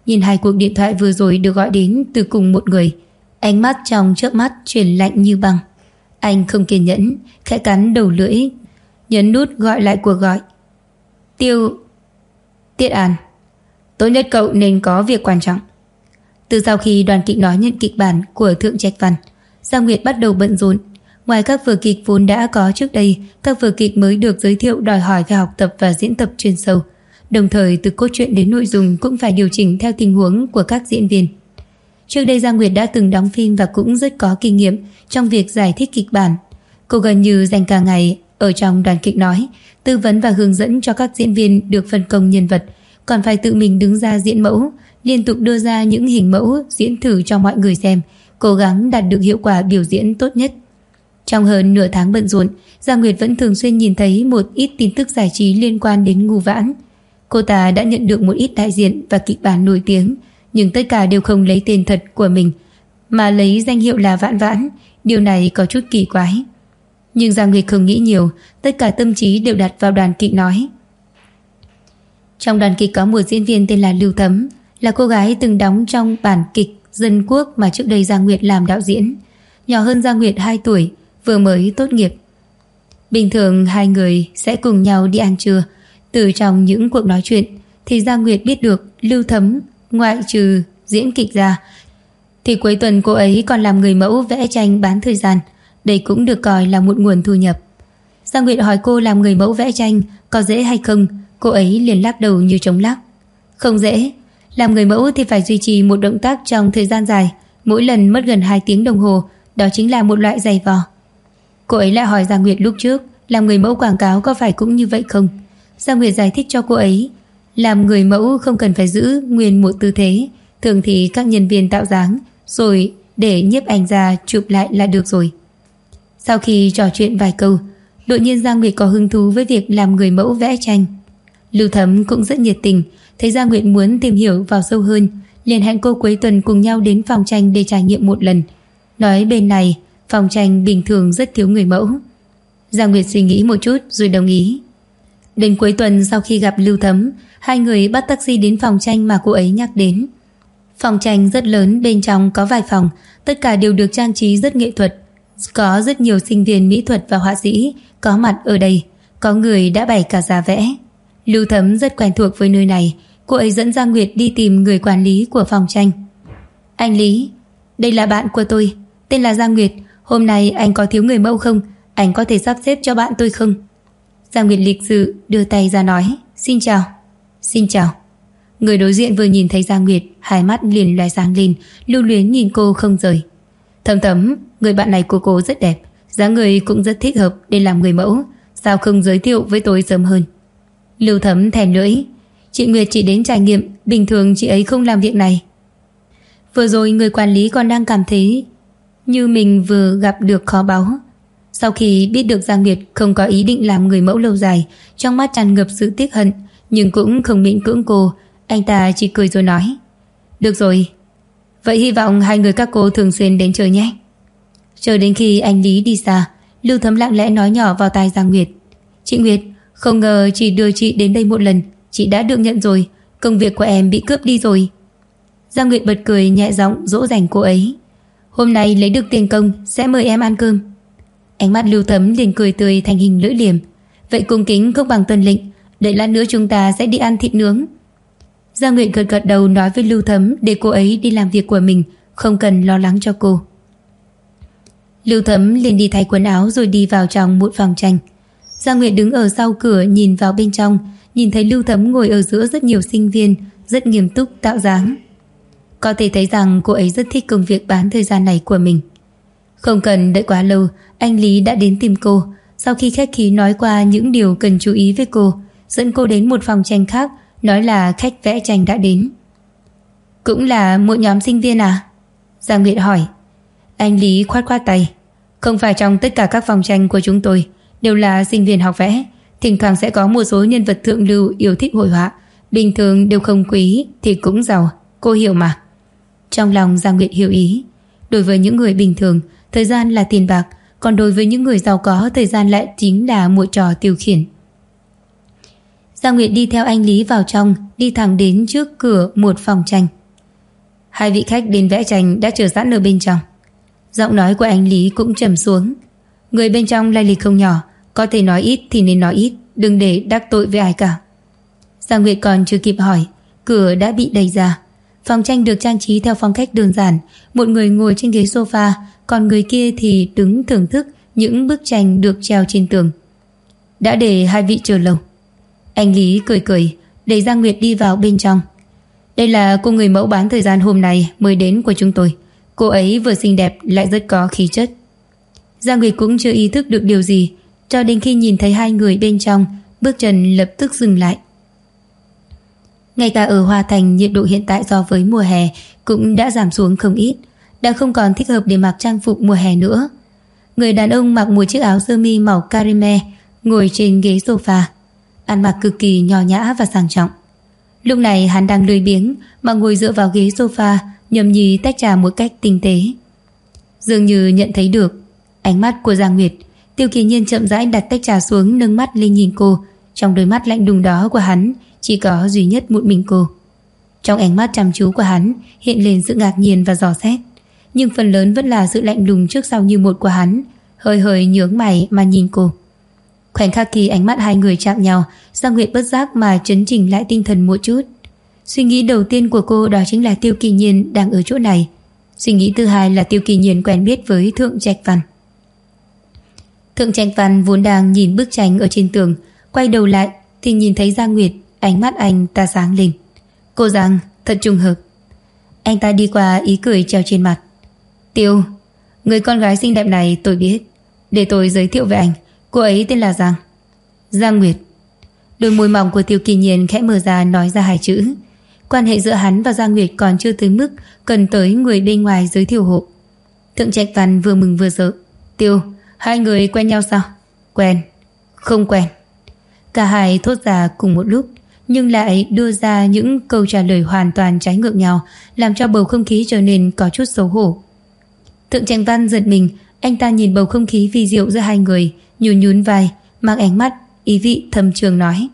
nhìn hai cuộc điện thoại vừa rồi được gọi đến từ cùng một người. Ánh mắt trong chớp mắt chuyển lạnh như băng. Anh không kiên nhẫn, khẽ cắn đầu lưỡi, nhấn nút gọi lại cuộc gọi. Tiết An, tốt nhất cậu nên có việc quan trọng. Từ sau khi đoàn kịch nói nhận kịch bản của Thượng Trạch Văn, Giang Nguyệt bắt đầu bận rộn. Ngoài các vở kịch vốn đã có trước đây, các vở kịch mới được giới thiệu đòi hỏi về học tập và diễn tập chuyên sâu. Đồng thời từ cốt truyện đến nội dung cũng phải điều chỉnh theo tình huống của các diễn viên. Trước đây Giang Nguyệt đã từng đóng phim và cũng rất có kinh nghiệm trong việc giải thích kịch bản. Cô gần như dành cả ngày ở trong đoàn kịch nói, tư vấn và hướng dẫn cho các diễn viên được phân công nhân vật, còn phải tự mình đứng ra diễn mẫu, liên tục đưa ra những hình mẫu diễn thử cho mọi người xem, cố gắng đạt được hiệu quả biểu diễn tốt nhất. Trong hơn nửa tháng bận rộn, Giang Nguyệt vẫn thường xuyên nhìn thấy một ít tin tức giải trí liên quan đến Ngưu Vãn. Cô ta đã nhận được một ít đại diện và kịch bản nổi tiếng, nhưng tất cả đều không lấy tên thật của mình, mà lấy danh hiệu là Vãn Vãn. Điều này có chút kỳ quái. Nhưng Giang Nguyệt không nghĩ nhiều, tất cả tâm trí đều đặt vào đoàn kịch nói. Trong đoàn kịch có một diễn viên tên là Lưu Thấm, là cô gái từng đóng trong bản kịch Dân Quốc mà trước đây Giang Nguyệt làm đạo diễn. Nhỏ hơn Giang Nguyệt 2 tuổi, vừa mới tốt nghiệp. Bình thường hai người sẽ cùng nhau đi ăn trưa. Từ trong những cuộc nói chuyện thì Giang Nguyệt biết được Lưu Thấm ngoại trừ diễn kịch ra thì cuối tuần cô ấy còn làm người mẫu vẽ tranh bán thời gian. Đây cũng được coi là một nguồn thu nhập. Giang Nguyệt hỏi cô làm người mẫu vẽ tranh có dễ hay không, cô ấy liền lắc đầu như trống lắc. Không dễ. Làm người mẫu thì phải duy trì một động tác trong thời gian dài, mỗi lần mất gần 2 tiếng đồng hồ. Đó chính là một loại giày vò. Cô ấy lại hỏi Giang Nguyệt lúc trước làm người mẫu quảng cáo có phải cũng như vậy không. Giang Nguyệt giải thích cho cô ấy, làm người mẫu không cần phải giữ nguyên một tư thế, thường thì các nhân viên tạo dáng rồi để nhiếp ảnh ra chụp lại là được rồi. Sau khi trò chuyện vài câu, đột nhiên Giang Nguyệt có hứng thú với việc làm người mẫu vẽ tranh. Lưu Thấm cũng rất nhiệt tình, thấy Giang Nguyệt muốn tìm hiểu vào sâu hơn, liền hẹn cô cuối tuần cùng nhau đến phòng tranh để trải nghiệm một lần. Nói bên này phòng tranh bình thường rất thiếu người mẫu. Giang Nguyệt suy nghĩ một chút rồi đồng ý. Đến cuối tuần sau khi gặp Lưu Thấm, hai người bắt taxi đến phòng tranh mà cô ấy nhắc đến. Phòng tranh rất lớn, bên trong có vài phòng, tất cả đều được trang trí rất nghệ thuật. Có rất nhiều sinh viên mỹ thuật và họa sĩ có mặt ở đây, có người đã bày cả giá vẽ. Lưu Thấm rất quen thuộc với nơi này, cô ấy dẫn Giang Nguyệt đi tìm người quản lý của phòng tranh. Anh Lý, đây là bạn của tôi, tên là Giang Nguyệt. Hôm nay anh có thiếu người mẫu không? Anh có thể sắp xếp cho bạn tôi không? Giang Nguyệt lịch sự đưa tay ra nói, xin chào. Xin chào. Người đối diện vừa nhìn thấy Giang Nguyệt, hai mắt liền lóe sáng lên, lưu luyến nhìn cô không rời. Thấm Thấm, người bạn này của cô rất đẹp, dáng người cũng rất thích hợp để làm người mẫu, sao không giới thiệu với tôi sớm hơn? Lưu Thấm thèm lưỡi, chị Nguyệt chỉ đến trải nghiệm, bình thường chị ấy không làm việc này. Vừa rồi người quản lý còn đang cảm thấy như mình vừa gặp được kho báu. Sau khi biết được Giang Nguyệt không có ý định làm người mẫu lâu dài, trong mắt tràn ngập sự tiếc hận, nhưng cũng không miễn cưỡng cô. Anh ta chỉ cười rồi nói, được rồi, vậy hy vọng hai người các cô thường xuyên đến chơi nhé. Chờ đến khi anh Lý đi xa, Lưu Thấm lặng lẽ nói nhỏ vào tai Giang Nguyệt, chị Nguyệt, không ngờ chỉ đưa chị đến đây một lần, chị đã được nhận rồi, công việc của em bị cướp đi rồi. Giang Nguyệt bật cười nhẹ giọng dỗ dành cô ấy, hôm nay lấy được tiền công sẽ mời em ăn cơm. Ánh mắt Lưu Thấm liền cười tươi thành hình lưỡi liềm, vậy cung kính không bằng tuân lệnh, đợi lát nữa chúng ta sẽ đi ăn thịt nướng. Giang Nguyệt gật gật đầu nói với Lưu Thấm để cô ấy đi làm việc của mình, không cần lo lắng cho cô. Lưu Thấm liền đi thay quần áo rồi đi vào trong một phòng tranh. Giang Nguyệt đứng ở sau cửa nhìn vào bên trong, nhìn thấy Lưu Thấm ngồi ở giữa rất nhiều sinh viên, rất nghiêm túc tạo dáng. Có thể thấy rằng cô ấy rất thích công việc bán thời gian này của mình. Không cần đợi quá lâu, anh Lý đã đến tìm cô. Sau khi khách khí nói qua những điều cần chú ý với cô, dẫn cô đến một phòng tranh khác, nói là khách vẽ tranh đã đến. Cũng là một nhóm sinh viên à? Giang Nguyệt hỏi. Anh Lý khoát khoát tay. Không phải, trong tất cả các phòng tranh của chúng tôi đều là sinh viên học vẽ, thỉnh thoảng sẽ có một số nhân vật thượng lưu yêu thích hội họa, bình thường đều không quý thì cũng giàu, cô hiểu mà. Trong lòng Giang Nguyệt hiểu ý. Đối với những người bình thường, thời gian là tiền bạc, còn đối với những người giàu có, thời gian lại chính là một trò tiêu khiển. Giang Nguyệt đi theo anh Lý vào trong, đi thẳng đến trước cửa một phòng tranh. Hai vị khách đến vẽ tranh đã chờ sẵn ở bên trong. Giọng nói của anh Lý cũng trầm xuống. Người bên trong lai lịch không nhỏ, có thể nói ít thì nên nói ít, đừng để đắc tội với ai cả. Giang Nguyệt còn chưa kịp hỏi, cửa đã bị đẩy ra. Phòng tranh được trang trí theo phong cách đơn giản, một người ngồi trên ghế sofa, còn người kia thì đứng thưởng thức những bức tranh được treo trên tường. Đã để hai vị chờ lâu. Anh Lý cười cười, đẩy Giang Nguyệt đi vào bên trong. Đây là cô người mẫu bán thời gian hôm nay mới đến của chúng tôi. Cô ấy vừa xinh đẹp lại rất có khí chất. Giang Nguyệt cũng chưa ý thức được điều gì, cho đến khi nhìn thấy hai người bên trong, bước chân lập tức dừng lại. Ngay cả ở Hoa Thành, nhiệt độ hiện tại so với mùa hè cũng đã giảm xuống không ít, đã không còn thích hợp để mặc trang phục mùa hè nữa. Người đàn ông mặc một chiếc áo sơ mi màu caramel, ngồi trên ghế sofa, ăn mặc cực kỳ nho nhã và sang trọng. Lúc này hắn đang lười biếng mà ngồi dựa vào ghế sofa, nhâm nhi tách trà một cách tinh tế. Dường như nhận thấy được ánh mắt của Giang Nguyệt, Tiêu Kỳ Nhiên chậm rãi đặt tách trà xuống, nâng mắt lên nhìn cô. Trong đôi mắt lạnh lùng đó của hắn chỉ có duy nhất một mình cô. Trong ánh mắt chăm chú của hắn hiện lên sự ngạc nhiên và dò xét, nhưng phần lớn vẫn là sự lạnh lùng trước sau như một của hắn, hơi hơi nhướng mày mà nhìn cô. Khoảnh khắc khi ánh mắt hai người chạm nhau, Giang Nguyệt bất giác mà chấn chỉnh lại tinh thần một chút. Suy nghĩ đầu tiên của cô đó chính là Tiêu Kỳ Nhiên đang ở chỗ này. Suy nghĩ thứ hai là Tiêu Kỳ Nhiên quen biết với Thượng Trạch Văn. Thượng Trạch Văn vốn đang nhìn bức tranh ở trên tường, quay đầu lại thì nhìn thấy Giang Nguyệt, ánh mắt anh ta sáng lên. Cô Giang, thật trùng hợp. Anh ta đi qua, ý cười treo trên mặt. Tiêu, người con gái xinh đẹp này tôi biết. Để tôi giới thiệu về anh. Cô ấy tên là Giang. Giang Nguyệt. Đôi môi mỏng của Tiêu Kỳ Nhiên khẽ mở ra, nói ra hai chữ. Quan hệ giữa hắn và Giang Nguyệt còn chưa tới mức cần tới người bên ngoài giới thiệu hộ. Thượng Trạch Văn vừa mừng vừa sợ. Tiêu, hai người quen nhau sao? Quen. Không quen. Cả hai thốt ra cùng một lúc, nhưng lại đưa ra những câu trả lời hoàn toàn trái ngược nhau, làm cho bầu không khí trở nên có chút xấu hổ. Thượng Trạch Văn giật mình, anh ta nhìn bầu không khí vi diệu giữa hai người, nhún nhún vai, mang ánh mắt ý vị thâm trường nói.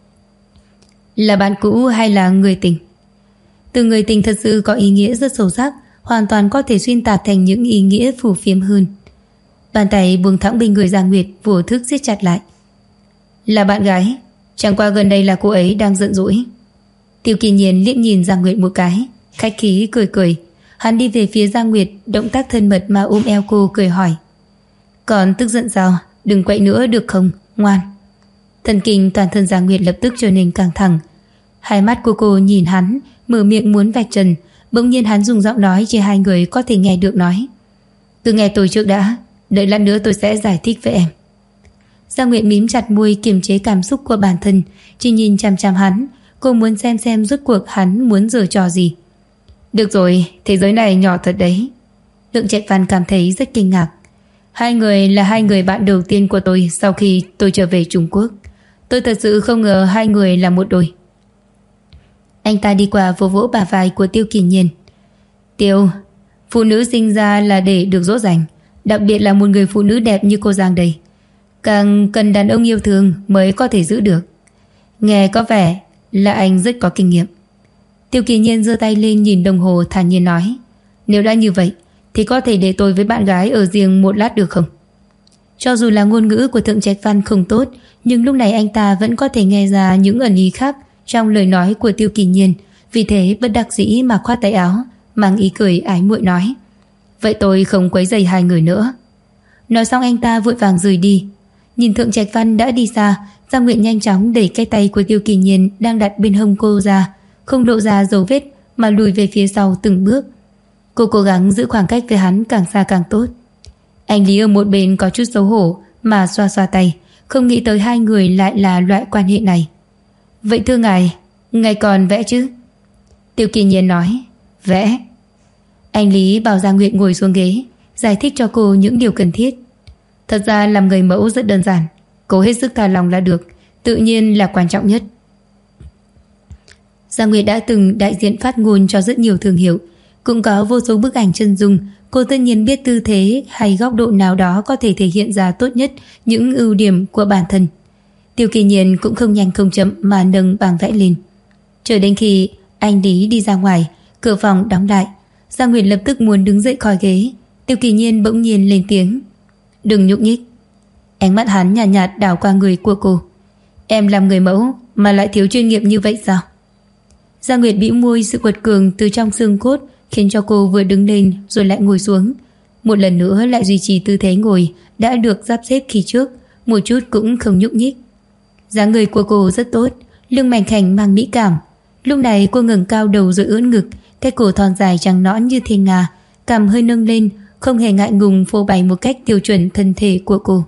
Là bạn cũ hay là người tình? Từ người tình thật sự có ý nghĩa rất sâu sắc, hoàn toàn có thể xuyên tạc thành những ý nghĩa phù phiếm hơn. Bàn tay buông thõng bên người Giang Nguyệt vô thức siết chặt lại. Là bạn gái, chẳng qua gần đây là cô ấy đang giận dỗi. Tiêu Kỳ Nhiên liếc nhìn Giang Nguyệt một cái, khách khí cười cười. Hắn đi về phía Giang Nguyệt, động tác thân mật mà ôm eo cô, cười hỏi. Còn tức giận sao? Đừng quậy nữa được không? Ngoan. Thần kinh toàn thân Giang Nguyệt lập tức trở nên căng thẳng. Hai mắt của cô nhìn hắn, mở miệng muốn vạch trần. Bỗng nhiên hắn dùng giọng nói chỉ hai người có thể nghe được nói. Cứ nghe tôi trước đã, đợi lát nữa tôi sẽ giải thích với em. Giang Nguyệt mím chặt môi kiềm chế cảm xúc của bản thân, chỉ nhìn chằm chằm hắn. Cô muốn xem rốt cuộc hắn muốn giở trò gì. Được rồi, thế giới này nhỏ thật đấy. Lượng Trạch Văn cảm thấy rất kinh ngạc. Hai người là hai người bạn đầu tiên của tôi sau khi tôi trở về Trung Quốc. Tôi thật sự không ngờ hai người là một đôi. Anh ta đi qua vỗ vỗ bả vai của Tiêu Kỳ Nhiên. Tiêu, phụ nữ sinh ra là để được dỗ dành, đặc biệt là một người phụ nữ đẹp như cô Giang đây. Càng cần đàn ông yêu thương mới có thể giữ được. Nghe có vẻ là anh rất có kinh nghiệm. Tiêu Kỳ Nhiên giơ tay lên nhìn đồng hồ, thản nhiên nói. Nếu đã như vậy thì có thể để tôi với bạn gái ở riêng một lát được không? Cho dù là ngôn ngữ của Thượng Trạch Văn không tốt, nhưng lúc này anh ta vẫn có thể nghe ra những ẩn ý khác trong lời nói của Tiêu Kỳ Nhiên. Vì thế bất đắc dĩ mà khoát tay áo, mang ý cười ái muội nói. Vậy tôi không quấy rầy hai người nữa. Nói xong anh ta vội vàng rời đi. Nhìn Thượng Trạch Văn đã đi xa, Giang Nguyệt nhanh chóng đẩy cái tay của Tiêu Kỳ Nhiên đang đặt bên hông cô ra, không lộ ra dấu vết mà lùi về phía sau từng bước. Cô cố gắng giữ khoảng cách với hắn càng xa càng tốt. Anh Lý ở một bên có chút xấu hổ mà xoa xoa tay, không nghĩ tới hai người lại là loại quan hệ này. Vậy thưa ngài, ngài còn vẽ chứ? Tiêu Kỳ Nhiên nói. Vẽ. Anh Lý bảo Giang Nguyệt ngồi xuống ghế, giải thích cho cô những điều cần thiết. Thật ra làm người mẫu rất đơn giản, cô hết sức thả lòng là được, tự nhiên là quan trọng nhất. Giang Nguyệt đã từng đại diện phát ngôn cho rất nhiều thương hiệu, cũng có vô số bức ảnh chân dung. Cô tất nhiên biết tư thế hay góc độ nào đó có thể thể hiện ra tốt nhất những ưu điểm của bản thân. Tiêu Kỳ Nhiên cũng không nhanh không chậm mà nâng bảng vẽ lên. Chờ đến khi anh Lý đi ra ngoài, cửa phòng đóng lại, Giang Nguyệt lập tức muốn đứng dậy khỏi ghế. Tiêu Kỳ Nhiên bỗng nhiên lên tiếng: "Đừng nhúc nhích." Ánh mắt hắn nhạt nhạt đảo qua người của cô. "Em làm người mẫu mà lại thiếu chuyên nghiệp như vậy sao?" Giang Nguyệt bĩu môi, sự quật cường từ trong xương cốt khiến cho cô vừa đứng lên rồi lại ngồi xuống. Một lần nữa lại duy trì tư thế ngồi đã được sắp xếp khi trước, một chút cũng không nhúc nhích. Dáng người của cô rất tốt, lưng mảnh khảnh mang mỹ cảm. Lúc này cô ngẩng cao đầu rồi ưỡn ngực, cái cổ thon dài trắng nõn như thiên nga, cằm hơi nâng lên, không hề ngại ngùng phô bày một cách tiêu chuẩn thân thể của cô.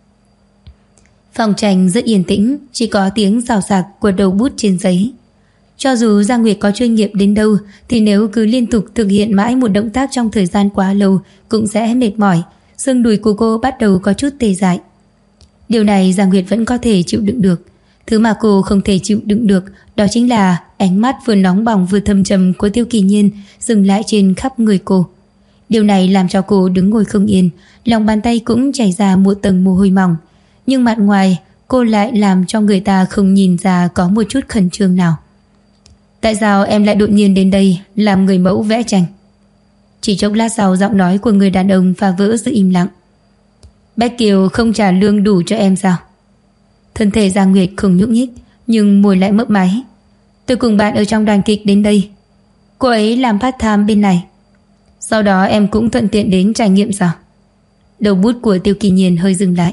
Phòng tranh rất yên tĩnh, chỉ có tiếng xào xạc của đầu bút trên giấy. Cho dù Giang Nguyệt có chuyên nghiệp đến đâu thì nếu cứ liên tục thực hiện mãi một động tác trong thời gian quá lâu cũng sẽ mệt mỏi, xương đùi của cô bắt đầu có chút tê dại. Điều này Giang Nguyệt vẫn có thể chịu đựng được. Thứ mà cô không thể chịu đựng được đó chính là ánh mắt vừa nóng bỏng vừa thâm trầm của Tiêu Kỳ Nhiên dừng lại trên khắp người cô. Điều này làm cho cô đứng ngồi không yên, lòng bàn tay cũng chảy ra một tầng mồ hôi mỏng. Nhưng mặt ngoài cô lại làm cho người ta không nhìn ra có một chút khẩn trương nào. "Tại sao em lại đột nhiên đến đây làm người mẫu vẽ tranh?" Chỉ chốc lát sau, giọng nói của người đàn ông phá vỡ sự im lặng. "Bách Kiều không trả lương đủ cho em sao?" Thân thể Giang Nguyệt không nhúc nhích, nhưng môi lại mấp máy. "Tôi cùng bạn ở trong đoàn kịch đến đây. Cô ấy làm part time bên này. Sau đó em cũng thuận tiện đến trải nghiệm sao?" Đầu bút của Tiêu Kỳ Nhiên hơi dừng lại.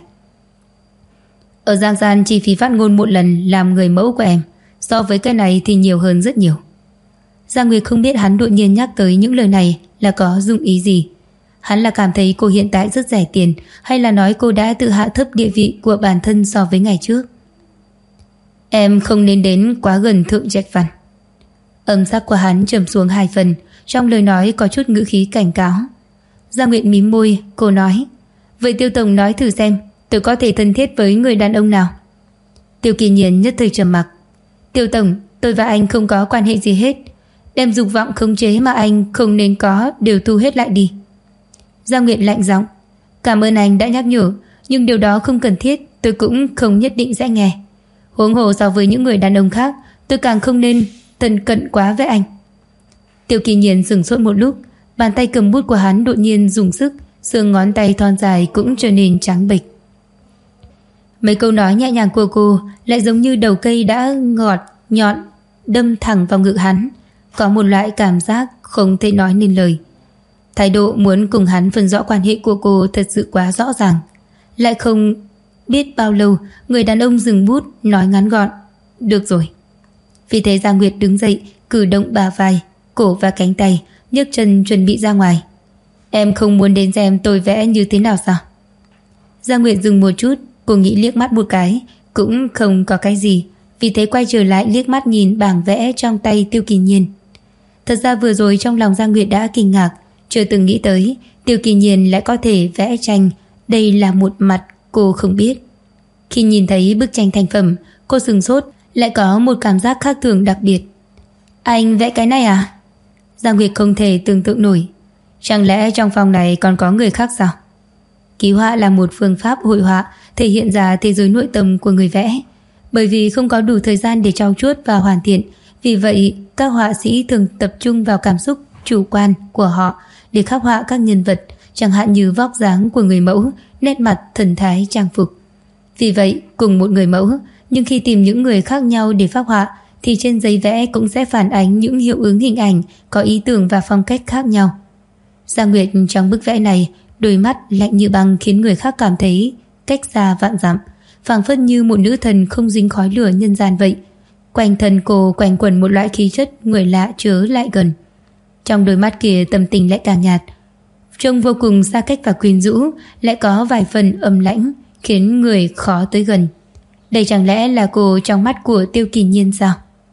"Ở Giang Gian chi phí phát ngôn một lần làm người mẫu của em so với cái này thì nhiều hơn rất nhiều." Giang Nguyệt không biết hắn đột nhiên nhắc tới những lời này là có dụng ý gì. Hắn là cảm thấy cô hiện tại rất rẻ tiền, hay là nói cô đã tự hạ thấp địa vị của bản thân so với ngày trước? "Em không nên đến quá gần Thượng Trạch Văn." Âm sắc của hắn trầm xuống 2 phần, trong lời nói có chút ngữ khí cảnh cáo. Giang Nguyệt mím môi, cô nói: "Vậy Tiêu tổng nói thử xem, tôi có thể thân thiết với người đàn ông nào?" Tiêu Kỳ Nhiên nhất thời trầm mặc. "Tiêu tổng, tôi và anh không có quan hệ gì hết. Đem dục vọng khống chế mà anh không nên có đều thu hết lại đi." Giang Nguyệt lạnh giọng: "Cảm ơn anh đã nhắc nhở, nhưng điều đó không cần thiết, tôi cũng không nhất định sẽ nghe. Huống hồ so với những người đàn ông khác, tôi càng không nên thân cận quá với anh." Tiêu Kỳ Nhiên sững sốt một lúc, bàn tay cầm bút của hắn đột nhiên dùng sức, xương ngón tay thon dài cũng trở nên trắng bệch. Mấy câu nói nhẹ nhàng của cô lại giống như đầu cây đã ngọt nhọn đâm thẳng vào ngực hắn, có một loại cảm giác không thể nói nên lời. Thái độ muốn cùng hắn phân rõ quan hệ của cô thật sự quá rõ ràng. Lại không biết bao lâu, người đàn ông dừng bút, nói ngắn gọn: "Được rồi." Vì thế Giang Nguyệt đứng dậy, cử động bả vai, cổ và cánh tay, nhấc chân chuẩn bị ra ngoài. "Em không muốn đến xem tôi vẽ như thế nào sao?" Giang Nguyệt dừng một chút, cô nghĩ liếc mắt một cái cũng không có cái gì, vì thế quay trở lại liếc mắt nhìn bảng vẽ trong tay Tiêu Kỳ Nhiên. Thật ra vừa rồi trong lòng Giang Nguyệt đã kinh ngạc, chưa từng nghĩ tới Tiêu Kỳ Nhiên lại có thể vẽ tranh. Đây là một mặt cô không biết. Khi nhìn thấy bức tranh thành phẩm, cô sửng sốt, lại có một cảm giác khác thường đặc biệt. "Anh vẽ cái này à?" Giang Nguyệt không thể tưởng tượng nổi. Chẳng lẽ trong phòng này còn có người khác sao? Ký họa là một phương pháp hội họa thể hiện ra thế giới nội tâm của người vẽ. Bởi vì không có đủ thời gian để trau chuốt và hoàn thiện, vì vậy các họa sĩ thường tập trung vào cảm xúc chủ quan của họ để khắc họa các nhân vật, chẳng hạn như vóc dáng của người mẫu, nét mặt, thần thái, trang phục. Vì vậy, cùng một người mẫu, nhưng khi tìm những người khác nhau để phác họa thì trên giấy vẽ cũng sẽ phản ánh những hiệu ứng hình ảnh có ý tưởng và phong cách khác nhau. Giang Nguyệt trong bức vẽ này, đôi mắt lạnh như băng khiến người khác cảm thấy cách xa vạn dặm, phảng phất như một nữ thần không dính khói lửa nhân gian vậy. Quanh thân cô quanh quẩn một loại khí chất người lạ chớ lại gần. Trong đôi mắt kia tâm tình lại càng nhạt, trông vô cùng xa cách và quyến rũ, lại có vài phần âm lãnh, khiến người khó tới gần. Đây chẳng lẽ là cô trong mắt của Tiêu Kỳ Nhiên sao?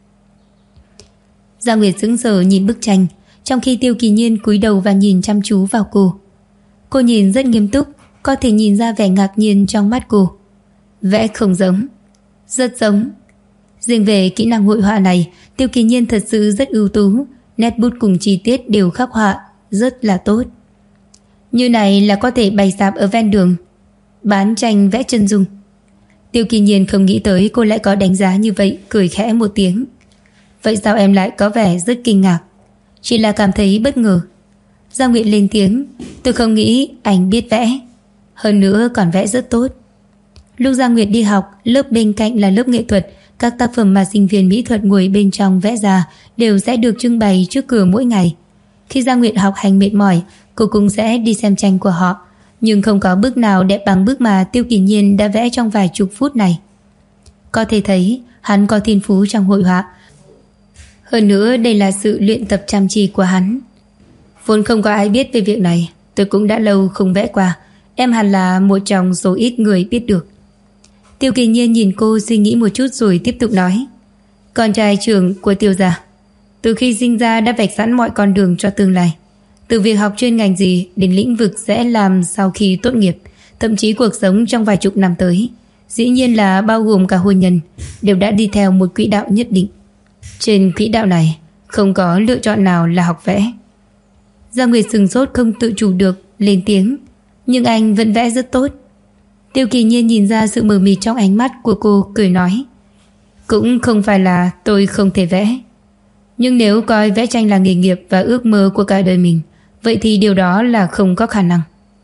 Giang Nguyệt sững sờ nhìn bức tranh, trong khi Tiêu Kỳ Nhiên cúi đầu và nhìn chăm chú vào cô. Cô nhìn rất nghiêm túc, có thể nhìn ra vẻ ngạc nhiên trong mắt cô. Vẽ không giống, rất giống. Riêng về kỹ năng hội họa này, Tiêu Kỳ Nhiên thật sự rất ưu tú, nét bút cùng chi tiết đều khắc họa rất là tốt. Như này là có thể bày sạp ở ven đường, bán tranh vẽ chân dung. Tiêu Kỳ Nhiên không nghĩ tới cô lại có đánh giá như vậy, cười khẽ một tiếng. Vậy sao em lại có vẻ rất kinh ngạc? Chỉ là cảm thấy bất ngờ. Giang Nguyệt lên tiếng. Tôi không nghĩ anh biết vẽ. Hơn nữa còn vẽ rất tốt. Lúc Giang Nguyệt đi học, lớp bên cạnh là lớp nghệ thuật. Các tác phẩm mà sinh viên mỹ thuật ngồi bên trong vẽ ra đều sẽ được trưng bày trước cửa mỗi ngày. Khi Giang Nguyệt học hành mệt mỏi, cô cũng sẽ đi xem tranh của họ. Nhưng không có bức nào đẹp bằng bức mà Tiêu Kỳ Nhiên đã vẽ trong vài chục phút này. Có thể thấy hắn có thiên phú trong hội họa. Hơn nữa đây là sự luyện tập chăm chỉ của hắn. Vốn không có ai biết về việc này. Tôi cũng đã lâu không vẽ qua. Em hẳn là một trong số ít người biết được. Tiêu Kỳ Nhiên nhìn cô suy nghĩ một chút rồi tiếp tục nói. Con trai trưởng của Tiêu gia từ khi sinh ra đã vạch sẵn mọi con đường cho tương lai. Từ việc học chuyên ngành gì đến lĩnh vực sẽ làm sau khi tốt nghiệp, thậm chí cuộc sống trong vài chục năm tới, dĩ nhiên là bao gồm cả hôn nhân, đều đã đi theo một quỹ đạo nhất định. Trên quỹ đạo này không có lựa chọn nào là học vẽ. Giang Nguyệt sừng sốt không tự chủ được lên tiếng. Nhưng anh vẫn vẽ rất tốt. Tiêu Kỳ Nhiên nhìn ra sự mờ mịt trong ánh mắt của cô, cười nói. Cũng không phải là tôi không thể vẽ. Nhưng nếu coi vẽ tranh là nghề nghiệp và ước mơ của cả đời mình, vậy thì điều đó là không có khả năng.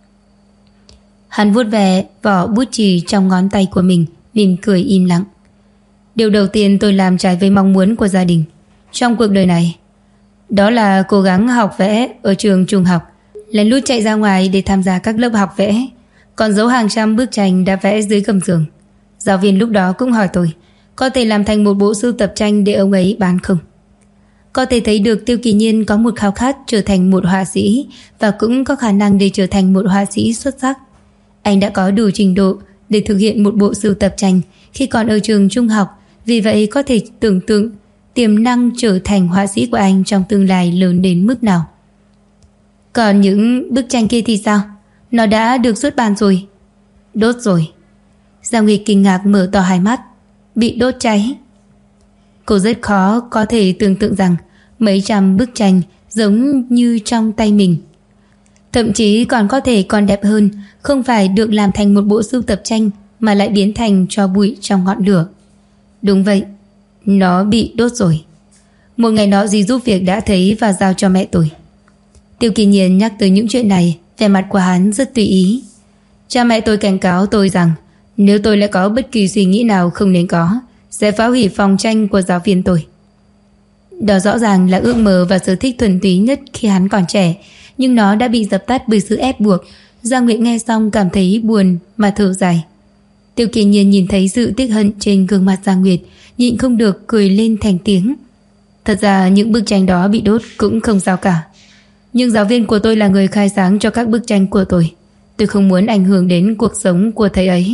Hắn vuốt ve vỏ bút chì trong ngón tay của mình, mỉm cười im lặng. Điều đầu tiên tôi làm trái với mong muốn của gia đình trong cuộc đời này, đó là cố gắng học vẽ ở trường trung học, lén lút chạy ra ngoài để tham gia các lớp học vẽ, còn giấu hàng trăm bức tranh đã vẽ dưới gầm giường. Giáo viên lúc đó cũng hỏi tôi có thể làm thành một bộ sưu tập tranh để ông ấy bán không. Có thể thấy được Tiêu Kỳ Nhiên có một khao khát trở thành một họa sĩ, và cũng có khả năng để trở thành một họa sĩ xuất sắc. Anh đã có đủ trình độ để thực hiện một bộ sưu tập tranh khi còn ở trường trung học, vì vậy có thể tưởng tượng tiềm năng trở thành họa sĩ của anh trong tương lai lớn đến mức nào. Còn những bức tranh kia thì sao? Nó đã được xuất bản rồi. Đốt rồi. Giang Nguyệt kinh ngạc mở to hai mắt. Bị đốt cháy. Cô rất khó có thể tưởng tượng rằng mấy trăm bức tranh giống như trong tay mình, thậm chí còn có thể còn đẹp hơn, không phải được làm thành một bộ sưu tập tranh mà lại biến thành tro bụi trong ngọn lửa. Đúng vậy, nó bị đốt rồi. Một ngày nọ dì giúp việc đã thấy và giao cho mẹ tôi. Tiêu Kỳ Nhiên nhắc tới những chuyện này, vẻ mặt của hắn rất tùy ý. Cha mẹ tôi cảnh cáo tôi rằng nếu tôi lại có bất kỳ suy nghĩ nào không nên có, sẽ phá hủy phòng tranh của giáo viên tôi. Đó rõ ràng là ước mơ và sở thích thuần túy nhất khi hắn còn trẻ, nhưng nó đã bị dập tắt bởi sự ép buộc. Giang Nguyệt nghe xong cảm thấy buồn mà thở dài. Tiêu Kỳ Nhiên nhìn thấy sự tiếc hận trên gương mặt Giang Nguyệt, nhịn không được cười lên thành tiếng. Thật ra những bức tranh đó bị đốt cũng không sao cả. Nhưng giáo viên của tôi là người khai sáng cho các bức tranh của tôi. Tôi không muốn ảnh hưởng đến cuộc sống của thầy ấy.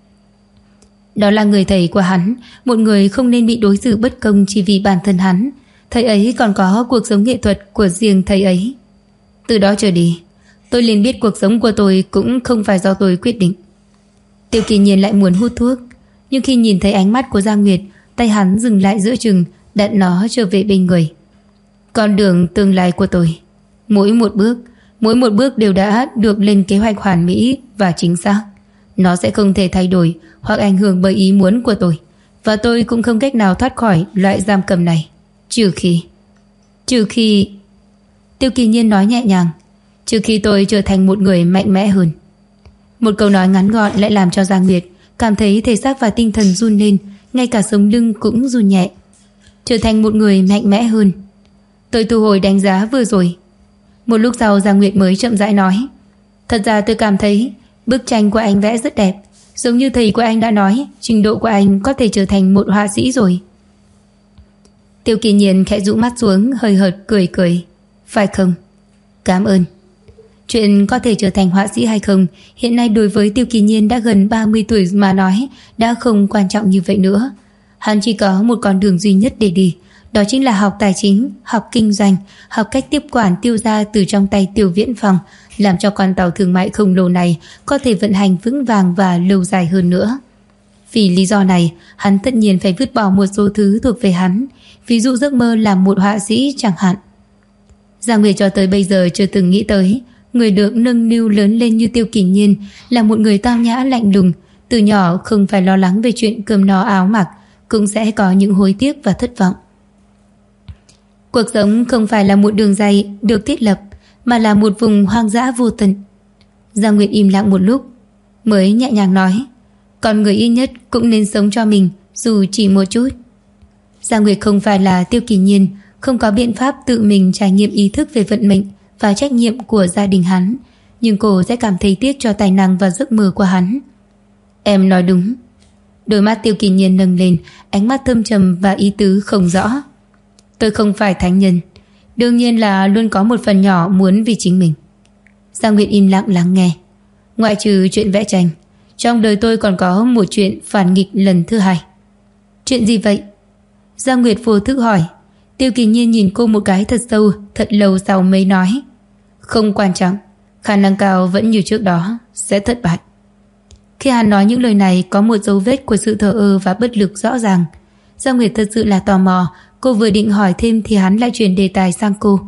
Đó là người thầy của hắn, một người không nên bị đối xử bất công chỉ vì bản thân hắn. Thầy ấy còn có cuộc sống nghệ thuật của riêng thầy ấy. Từ đó trở đi, tôi liền biết cuộc sống của tôi cũng không phải do tôi quyết định. Tiêu Kỳ Nhiên lại muốn hút thuốc, nhưng khi nhìn thấy ánh mắt của Giang Nguyệt, tay hắn dừng lại giữa chừng, đặt nó trở về bên người. Con đường tương lai của tôi, mỗi một bước đều đã được lên kế hoạch hoàn mỹ và chính xác. Nó sẽ không thể thay đổi hoặc ảnh hưởng bởi ý muốn của tôi, và tôi cũng không cách nào thoát khỏi loại giam cầm này. Trừ khi Tiêu Kỳ Nhiên nói nhẹ nhàng, trừ khi tôi trở thành một người mạnh mẽ hơn. Một câu nói ngắn gọn lại làm cho Giang Nguyệt cảm thấy thể xác và tinh thần run lên, ngay cả sống lưng cũng run nhẹ. Trở thành một người mạnh mẽ hơn. Tôi thu hồi đánh giá vừa rồi. Một lúc sau Giang Nguyệt mới chậm rãi nói, thật ra tôi cảm thấy bức tranh của anh vẽ rất đẹp. Giống như thầy của anh đã nói, trình độ của anh có thể trở thành một họa sĩ rồi. Tiêu Kỳ Nhiên khẽ rũ mắt xuống, hơi hợt cười cười. Phải không? Cảm ơn. Chuyện có thể trở thành họa sĩ hay không, hiện nay đối với Tiêu Kỳ Nhiên đã gần 30 tuổi mà nói, đã không quan trọng như vậy nữa. Hắn chỉ có một con đường duy nhất để đi, đó chính là học tài chính, học kinh doanh, học cách tiếp quản Tiêu gia từ trong tay Tiêu Viễn Phong, làm cho con tàu thương mại khổng lồ này có thể vận hành vững vàng và lâu dài hơn nữa. Vì lý do này, hắn tất nhiên phải vứt bỏ một số thứ thuộc về hắn, ví dụ giấc mơ làm một họa sĩ chẳng hạn. Giang Nguyệt cho tới bây giờ chưa từng nghĩ tới người được nâng niu lớn lên như Tiêu Kỳ Nhiên là một người tao nhã lạnh lùng, Từ nhỏ không phải lo lắng về chuyện cơm no áo mặc, cũng sẽ có những hối tiếc và thất vọng. Cuộc sống không phải là một đường dây được thiết lập, mà là một vùng hoang dã vô tận. Giang Nguyệt im lặng một lúc, mới nhẹ nhàng nói, con người ít nhất cũng nên sống cho mình, dù chỉ một chút. Giang Nguyệt không phải là Tiêu Kỳ Nhiên, không có biện pháp tự mình trải nghiệm ý thức về vận mệnh và trách nhiệm của gia đình hắn, nhưng cô sẽ cảm thấy tiếc cho tài năng và giấc mơ của hắn. Em nói đúng. Đôi mắt Tiêu Kỳ Nhiên nâng lên, ánh mắt thâm trầm và ý tứ không rõ. Tôi không phải thánh nhân, đương nhiên là luôn có một phần nhỏ muốn vì chính mình. Giang Nguyệt im lặng lắng nghe. Ngoại trừ chuyện vẽ tranh, trong đời tôi còn có một chuyện phản nghịch lần thứ hai. Chuyện gì vậy? Giang Nguyệt vô thức hỏi. Tiêu Kỳ Nhiên nhìn cô một cái thật sâu, thật lâu sau mới nói, không quan trọng, khả năng cao vẫn như trước đó, sẽ thất bại. Khi hắn nói những lời này, có một dấu vết của sự thờ ơ và bất lực rõ ràng. Giang Nguyệt thật sự là tò mò. Cô vừa định hỏi thêm thì hắn lại chuyển đề tài sang cô.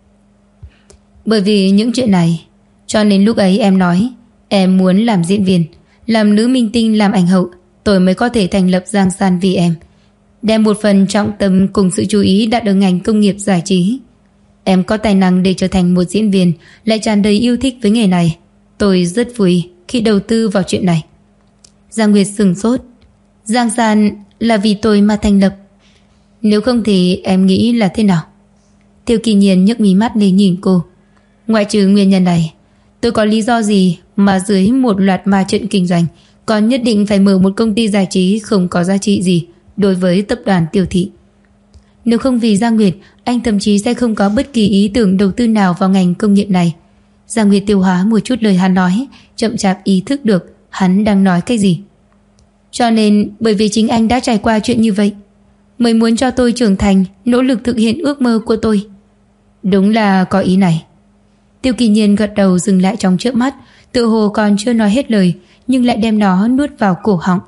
Bởi vì những chuyện này, cho nên lúc ấy em nói em muốn làm diễn viên, làm nữ minh tinh, làm ảnh hậu, tôi mới có thể thành lập Giang San vì em, đem một phần trọng tâm cùng sự chú ý đặt ở ngành công nghiệp giải trí. Em có tài năng để trở thành một diễn viên, lại tràn đầy yêu thích với nghề này. Tôi rất vui khi đầu tư vào chuyện này. Giang Nguyệt sửng sốt. Giang San là vì tôi mà thành lập. Nếu không thì em nghĩ là thế nào? Tiêu Kỳ Nhiên nhấc mí mắt lên nhìn cô. Ngoại trừ nguyên nhân này, tôi có lý do gì mà dưới một loạt ma trận kinh doanh còn nhất định phải mở một công ty giải trí không có giá trị gì đối với tập đoàn Tiêu thị? Nếu không vì Giang Nguyệt, anh thậm chí sẽ không có bất kỳ ý tưởng đầu tư nào vào ngành công nghiệp này. Giang Nguyệt tiêu hóa một chút lời hắn nói, chậm chạp ý thức được hắn đang nói cái gì. Cho nên bởi vì chính anh đã trải qua chuyện như vậy, mới muốn cho tôi trưởng thành, nỗ lực thực hiện ước mơ của tôi. Đúng là có ý này. Tiêu Kỳ Nhiên gật đầu, dừng lại trong chớp mắt, tự hồ còn chưa nói hết lời, nhưng lại đem nó nuốt vào cổ họng.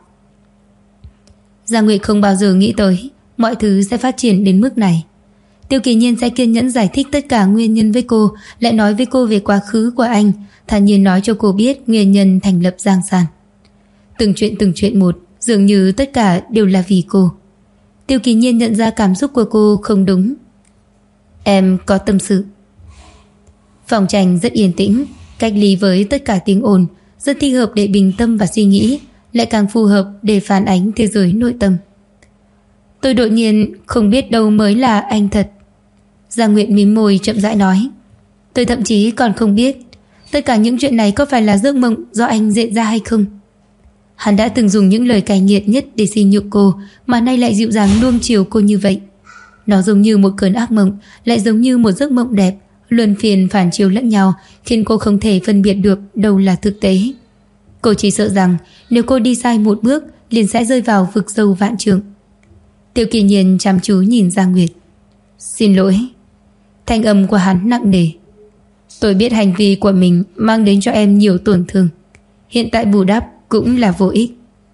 Giang Nguyệt không bao giờ nghĩ tới mọi thứ sẽ phát triển đến mức này. Tiêu Kỳ Nhiên sẽ kiên nhẫn giải thích tất cả nguyên nhân với cô, lại nói với cô về quá khứ của anh, thản nhiên nói cho cô biết nguyên nhân thành lập Giang San. Từng chuyện một, dường như tất cả đều là vì cô. Tiêu Kỳ Nhiên nhận ra cảm xúc của cô không đúng. Em có tâm sự. Phòng tranh rất yên tĩnh, cách ly với tất cả tiếng ồn, rất thích hợp để bình tâm và suy nghĩ, lại càng phù hợp để phản ánh thế giới nội tâm. Tôi đột nhiên không biết đâu mới là anh thật. Giang Nguyệt mím môi chậm rãi nói. Tôi thậm chí còn không biết tất cả những chuyện này có phải là giấc mộng do anh diễn ra hay không. Hắn đã từng dùng những lời cay nghiệt nhất để sỉ nhục cô, mà nay lại dịu dàng nuông chiều cô như vậy. Nó giống như một cơn ác mộng, lại giống như một giấc mộng đẹp, luân phiền phản chiếu lẫn nhau, khiến cô không thể phân biệt được đâu là thực tế. Cô chỉ sợ rằng nếu cô đi sai một bước, liền sẽ rơi vào vực sâu vạn trượng. Tiêu Kỳ Nhiên chăm chú nhìn Giang Nguyệt. Xin lỗi. Thanh âm của hắn nặng nề. Tôi biết hành vi của mình mang đến cho em nhiều tổn thương, hiện tại bù đắp cũng là vô ích.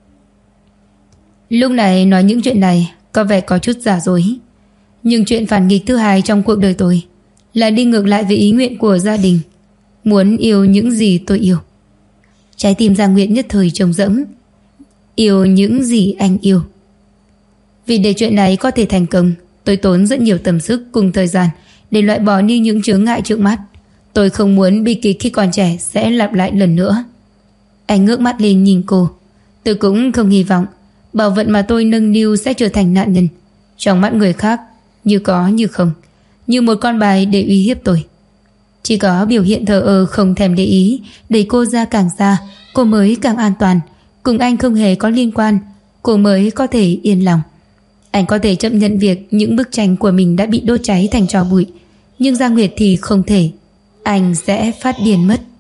Lúc này nói những chuyện này có vẻ có chút giả dối, nhưng chuyện phản nghịch thứ hai trong cuộc đời tôi là đi ngược lại với ý nguyện của gia đình, muốn yêu những gì tôi yêu. Trái tim Giang Nguyệt nhất thời trống rỗng. Yêu những gì anh yêu. Vì để chuyện này có thể thành công, tôi tốn rất nhiều tâm sức cùng thời gian để loại bỏ đi những chướng ngại trước mắt. Tôi không muốn bi kịch khi còn trẻ sẽ lặp lại lần nữa. Anh ngước mắt lên nhìn cô. Tôi cũng không hy vọng bảo vận mà tôi nâng niu sẽ trở thành nạn nhân trong mắt người khác, như có như không, như một con bài để uy hiếp tôi. Chỉ có biểu hiện thờ ơ không thèm để ý, đẩy cô ra càng xa, cô mới càng an toàn. Cùng anh không hề có liên quan, cô mới có thể yên lòng. Anh có thể chấp nhận việc những bức tranh của mình đã bị đốt cháy thành tro bụi, nhưng Giang Nguyệt thì không thể. Anh sẽ phát điên mất.